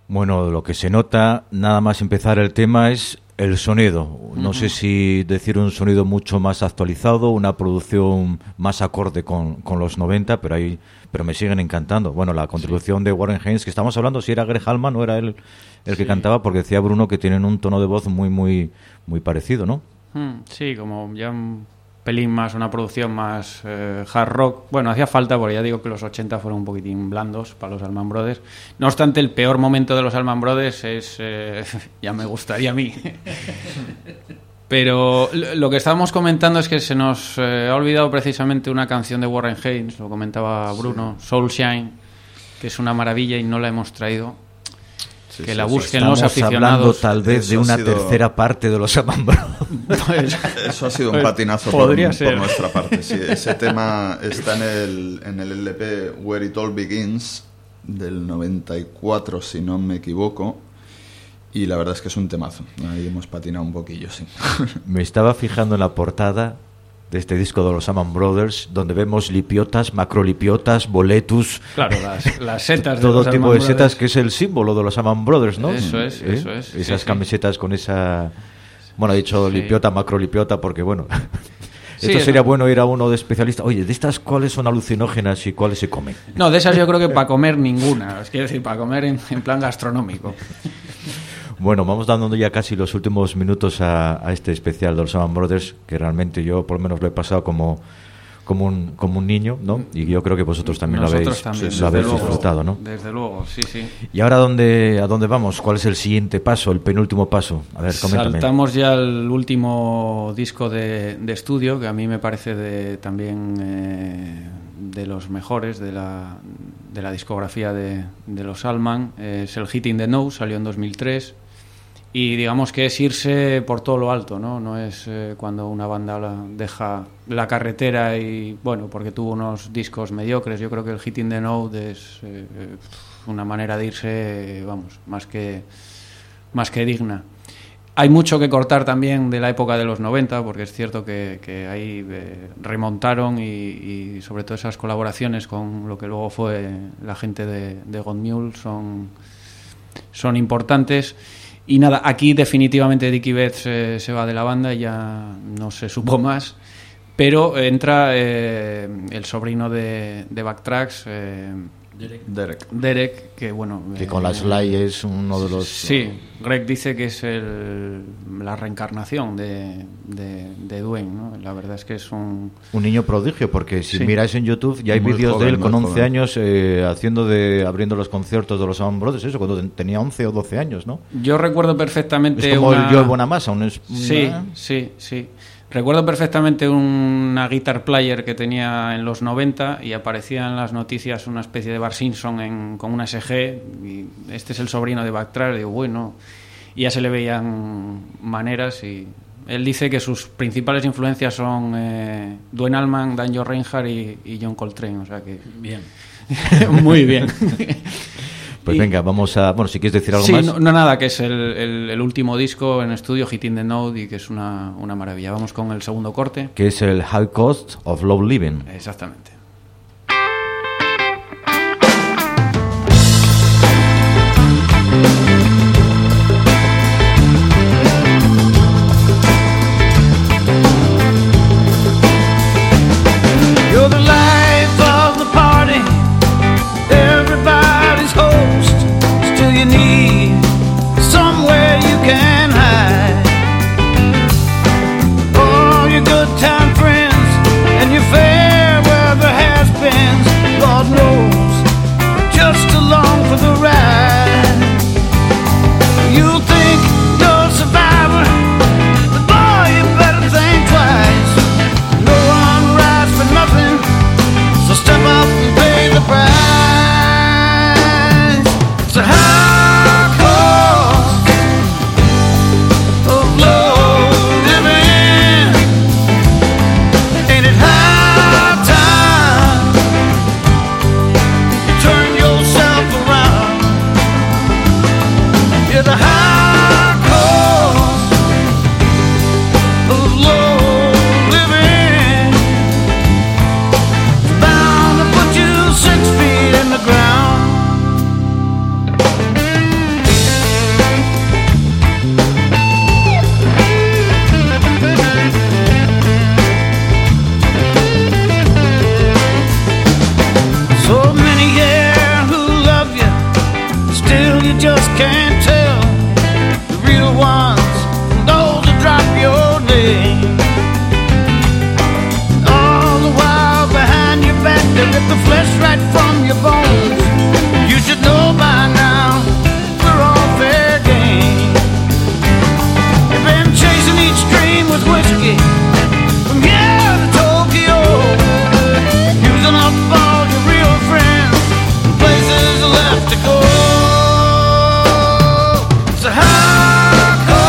[SPEAKER 1] Bueno, lo que se nota, nada más empezar el tema, es el sonido. No sé si decir un sonido mucho más actualizado, una producción más acorde con los 90, pero me siguen encantando. Bueno, la contribución de Warren Haynes, que estamos hablando, si era Greg Allman o era él el que cantaba, porque decía Bruno que tienen un tono de voz muy parecido, ¿no?
[SPEAKER 2] Sí, como ya un pelín más, una producción más hard rock. Bueno, hacía falta, porque ya digo que los 80 fueron un poquitín blandos para los Allman Brothers. No obstante, el peor momento de los Allman Brothers es... ya me gustaría a mí. Pero lo que estábamos comentando es que se nos ha olvidado precisamente una canción de Warren Haynes, lo comentaba Bruno, Soul Shine, que es una maravilla y no la hemos traído. Que la busquen los aficionados.
[SPEAKER 1] Hablando tal vez de una tercera parte de los Allman Brothers.
[SPEAKER 3] Eso ha sido un patinazo por nuestra parte. Sí, ese tema está en el LP Where It All Begins del 94, si no me equivoco. Y la verdad es que es un temazo. Ahí hemos patinado un poquillo, sí.
[SPEAKER 1] Me estaba fijando en la portada de este disco de los Allman Brothers, donde vemos lipiotas, macrolipiotas, boletus.
[SPEAKER 2] Claro, las setas de
[SPEAKER 1] todo
[SPEAKER 2] los
[SPEAKER 1] tipo
[SPEAKER 2] Allman
[SPEAKER 1] de setas,
[SPEAKER 2] Brothers.
[SPEAKER 1] que es el símbolo de los Allman Brothers, ¿no?
[SPEAKER 2] Eso es.
[SPEAKER 1] Esas
[SPEAKER 2] Sí,
[SPEAKER 1] camisetas con esa... Bueno, he dicho lipiota, macrolipiota, porque bueno...
[SPEAKER 2] Sí,
[SPEAKER 1] Esto sería bueno ir a uno de especialista. Oye, ¿de estas cuáles son alucinógenas y cuáles se comen?
[SPEAKER 2] No, de esas yo creo que para comer ninguna. Es quiero decir, para comer en plan gastronómico.
[SPEAKER 1] Bueno, vamos dando ya casi los últimos minutos a este especial de los Allman Brothers, que realmente yo por lo menos lo he pasado como un niño, ¿no? Y yo creo que vosotros también lo habéis disfrutado, ¿no?
[SPEAKER 2] Desde luego, sí.
[SPEAKER 1] ¿Y ahora a dónde vamos? ¿Cuál es el siguiente paso, el penúltimo paso? A ver, coméntame.
[SPEAKER 2] Saltamos ya al último disco de estudio, que a mí me parece también de los mejores de la discografía de los Allman. Es el Hit in the Nose, salió en 2003. Y digamos que es irse por todo lo alto, ¿no? No es cuando una banda deja la carretera y, bueno, porque tuvo unos discos mediocres. Yo creo que el Hit in the Nose es una manera de irse, vamos, más que digna. Hay mucho que cortar también de la época de los 90, porque es cierto que ahí remontaron y sobre todo esas colaboraciones con lo que luego fue la gente de God Mule son importantes. Y nada, aquí definitivamente Dickie Betts se va de la banda y ya no se supo más. Pero entra el sobrino de Backtracks, Derek, que bueno...
[SPEAKER 1] Que con la Sly es uno de los...
[SPEAKER 2] Sí, Greg dice que es la reencarnación de Duane, ¿no? La verdad es que es un
[SPEAKER 1] niño prodigio, porque si
[SPEAKER 2] Sí.
[SPEAKER 1] miráis en YouTube ya hay
[SPEAKER 3] Muy
[SPEAKER 1] vídeos de
[SPEAKER 3] joven,
[SPEAKER 1] él con
[SPEAKER 3] muy
[SPEAKER 1] 11
[SPEAKER 3] joven.
[SPEAKER 1] años abriendo los conciertos de los Allman Brothers, eso, cuando tenía 11 o 12 años, ¿no?
[SPEAKER 2] Yo recuerdo perfectamente
[SPEAKER 1] Es como el Joe Bonamassa,
[SPEAKER 2] Sí. Recuerdo perfectamente una guitar player que tenía en los 90 y aparecía en las noticias una especie de Bart Simpson con una SG y este es el sobrino de Backtrack. Digo, bueno, y ya se le veían maneras y él dice que sus principales influencias son Duane Allman, Django Reinhardt y John Coltrane, o sea que
[SPEAKER 4] Bien.
[SPEAKER 2] muy bien.
[SPEAKER 1] Pues venga, vamos a... Bueno, si quieres decir algo
[SPEAKER 2] Sí,
[SPEAKER 1] más...
[SPEAKER 2] no, nada, que es el último disco en estudio, Hit in the Node, y que es una maravilla. Vamos con el segundo corte.
[SPEAKER 1] Que es el High Cost of Low Living.
[SPEAKER 2] Exactamente.
[SPEAKER 7] You're the life of the party, everybody's host. Still you need somewhere you can hide. All your good time friends and your fair weather has-beens, Lord knows, just along for the ride. You think you're a survivor, but boy, you better think twice. No one rides for nothing, so step up and pay the price. It's a high cost you just can't tell the real ones from those that drop your name. All the while behind your back they rip the flesh right from your bones. You should know by now we're all fair game. You've been chasing each dream with whiskey from here to Tokyo, using up all your real friends and places left to go. It's a hardcore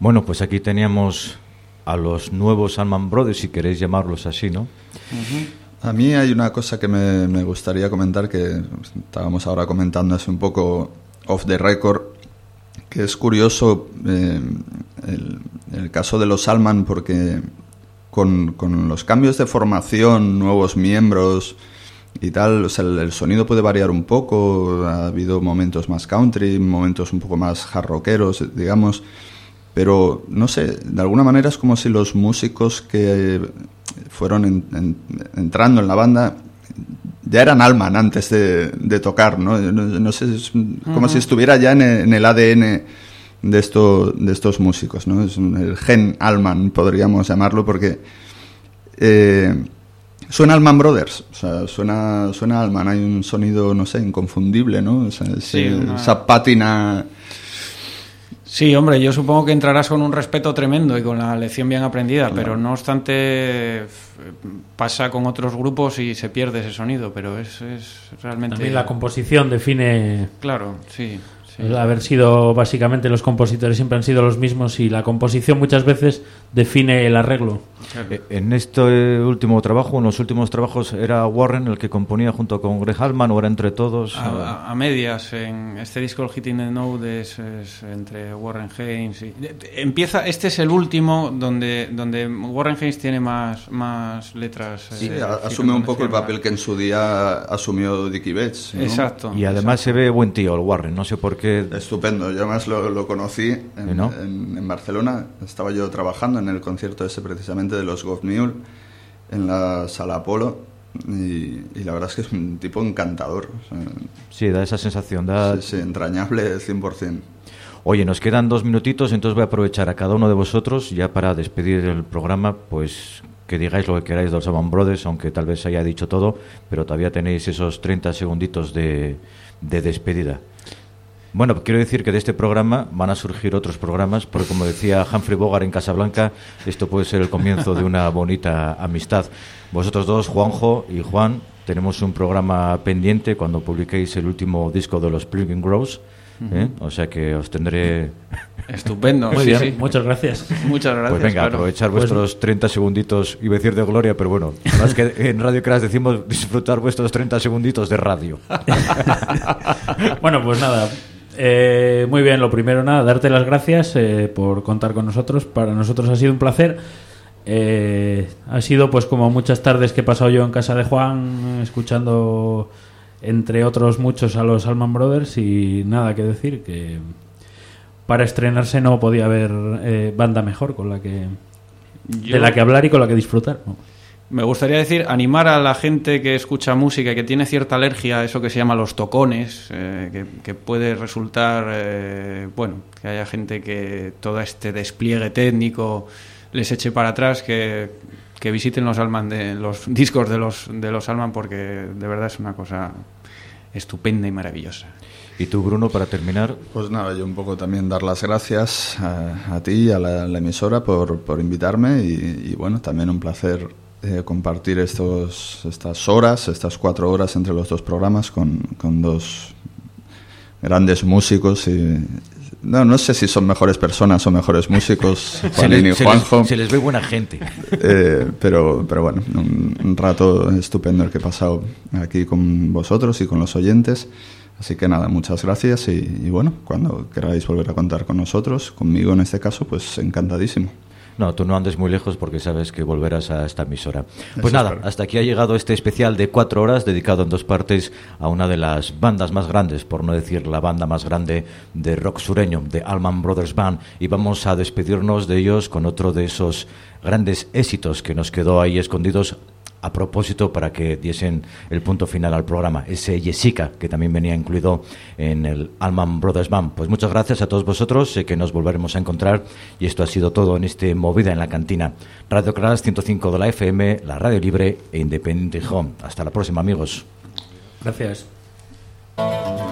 [SPEAKER 1] Bueno, pues aquí teníamos a los nuevos Allman Brothers, si queréis llamarlos así, ¿no?
[SPEAKER 3] A mí hay una cosa que me gustaría comentar, que estábamos ahora comentando hace un poco off the record, que es curioso el caso de los Allman, porque con los cambios de formación, nuevos miembros y tal, o sea, el sonido puede variar un poco. Ha habido momentos más country, momentos un poco más hard rockeros, digamos, pero no sé, de alguna manera es como si los músicos que fueron entrando en la banda ya eran Allman antes de tocar, ¿no? No sé, es como si estuviera ya en el ADN de estos músicos, ¿no? Es el gen Allman, podríamos llamarlo, porque suena Allman Brothers, o sea, suena Allman, hay un sonido, no sé, inconfundible, ¿no? O sea, esa pátina.
[SPEAKER 6] Sí, hombre, yo supongo que entrarás con un respeto tremendo y con la lección bien aprendida, pero no obstante pasa con otros grupos y se pierde ese sonido, pero es realmente...
[SPEAKER 4] También la composición define...
[SPEAKER 6] Claro, sí.
[SPEAKER 4] El haber sido, básicamente, los compositores siempre han sido los mismos y la composición muchas veces define el arreglo.
[SPEAKER 1] En este último trabajo, en los últimos trabajos, ¿era Warren el que componía junto con Greg Allman o era entre todos?
[SPEAKER 6] A medias. En este disco, el Hitting the Note, es entre Warren Haynes y... Empieza, este es el último donde Warren Haynes tiene más letras.
[SPEAKER 3] Sí, asume un poco el papel que en su día asumió Dickie Betts, ¿no?
[SPEAKER 6] Exacto.
[SPEAKER 1] Y además se ve buen tío el Warren, no sé por qué.
[SPEAKER 3] Estupendo, yo además lo conocí en Barcelona. Estaba yo trabajando en el concierto ese precisamente de los Goth Mule en la Sala Apolo y la verdad es que es un tipo encantador, o sea,
[SPEAKER 1] sí, da esa sensación,
[SPEAKER 3] sí, entrañable 100%.
[SPEAKER 1] Oye, nos quedan 2 minutitos, entonces voy a aprovechar a cada uno de vosotros ya para despedir el programa, pues que digáis lo que queráis de los Allman Brothers, aunque tal vez haya dicho todo, pero todavía tenéis esos 30 segunditos de despedida. Bueno, quiero decir que de este programa van a surgir otros programas, porque como decía Humphrey Bogart en Casablanca, esto puede ser el comienzo de una bonita amistad. Vosotros dos, Juanjo y Juan, tenemos un programa pendiente cuando publiquéis el último disco de los Plunging Grows, o sea que os tendré...
[SPEAKER 6] Estupendo.
[SPEAKER 4] Muy bien, muchas gracias.
[SPEAKER 6] Muchas gracias.
[SPEAKER 1] Pues venga, aprovechar vuestros 30 segunditos, iba a decir de gloria, pero bueno, más que en Radio Crash decimos disfrutar vuestros 30 segunditos de radio.
[SPEAKER 4] Bueno, pues nada... muy bien, lo primero, nada, darte las gracias por contar con nosotros. Para nosotros ha sido un placer. Ha sido pues como muchas tardes que he pasado yo en casa de Juan, escuchando entre otros muchos a los Allman Brothers, y nada que decir, que para estrenarse no podía haber banda mejor con la que de la que hablar y con la que disfrutar, ¿no?
[SPEAKER 6] Me gustaría decir, animar a la gente que escucha música y que tiene cierta alergia a eso que se llama los tocones, que puede resultar, bueno, que haya gente que todo este despliegue técnico les eche para atrás, que visiten los Allman, los discos de los Allman, porque de verdad es una cosa estupenda y maravillosa.
[SPEAKER 1] Y tú, Bruno, para terminar.
[SPEAKER 3] Pues nada, yo un poco también dar las gracias a ti y a la emisora por invitarme y bueno, también un placer compartir estas horas, estas 4 horas entre los dos programas con dos grandes músicos y no sé si son mejores personas o mejores músicos, Juanín y Juanjo.
[SPEAKER 1] Se les ve buena gente.
[SPEAKER 3] Pero bueno, un rato estupendo el que he pasado aquí con vosotros y con los oyentes. Así que nada, muchas gracias y bueno, cuando queráis volver a contar con nosotros, conmigo en este caso, pues encantadísimo.
[SPEAKER 1] No, tú no andes muy lejos porque sabes que volverás a esta emisora. Pues nada, hasta aquí ha llegado este especial de 4 horas dedicado en 2 partes a una de las bandas más grandes, por no decir la banda más grande de rock sureño, de Allman Brothers Band, y vamos a despedirnos de ellos con otro de esos grandes éxitos que nos quedó ahí escondidos a propósito para que diesen el punto final al programa, ese Jessica que también venía incluido en el Allman Brothers Band. Pues muchas gracias a todos vosotros, sé que nos volveremos a encontrar y esto ha sido todo en este Movida en la Cantina. Radio Crash 105 de la FM, la radio libre e independiente Home. Hasta la próxima, amigos.
[SPEAKER 4] Gracias.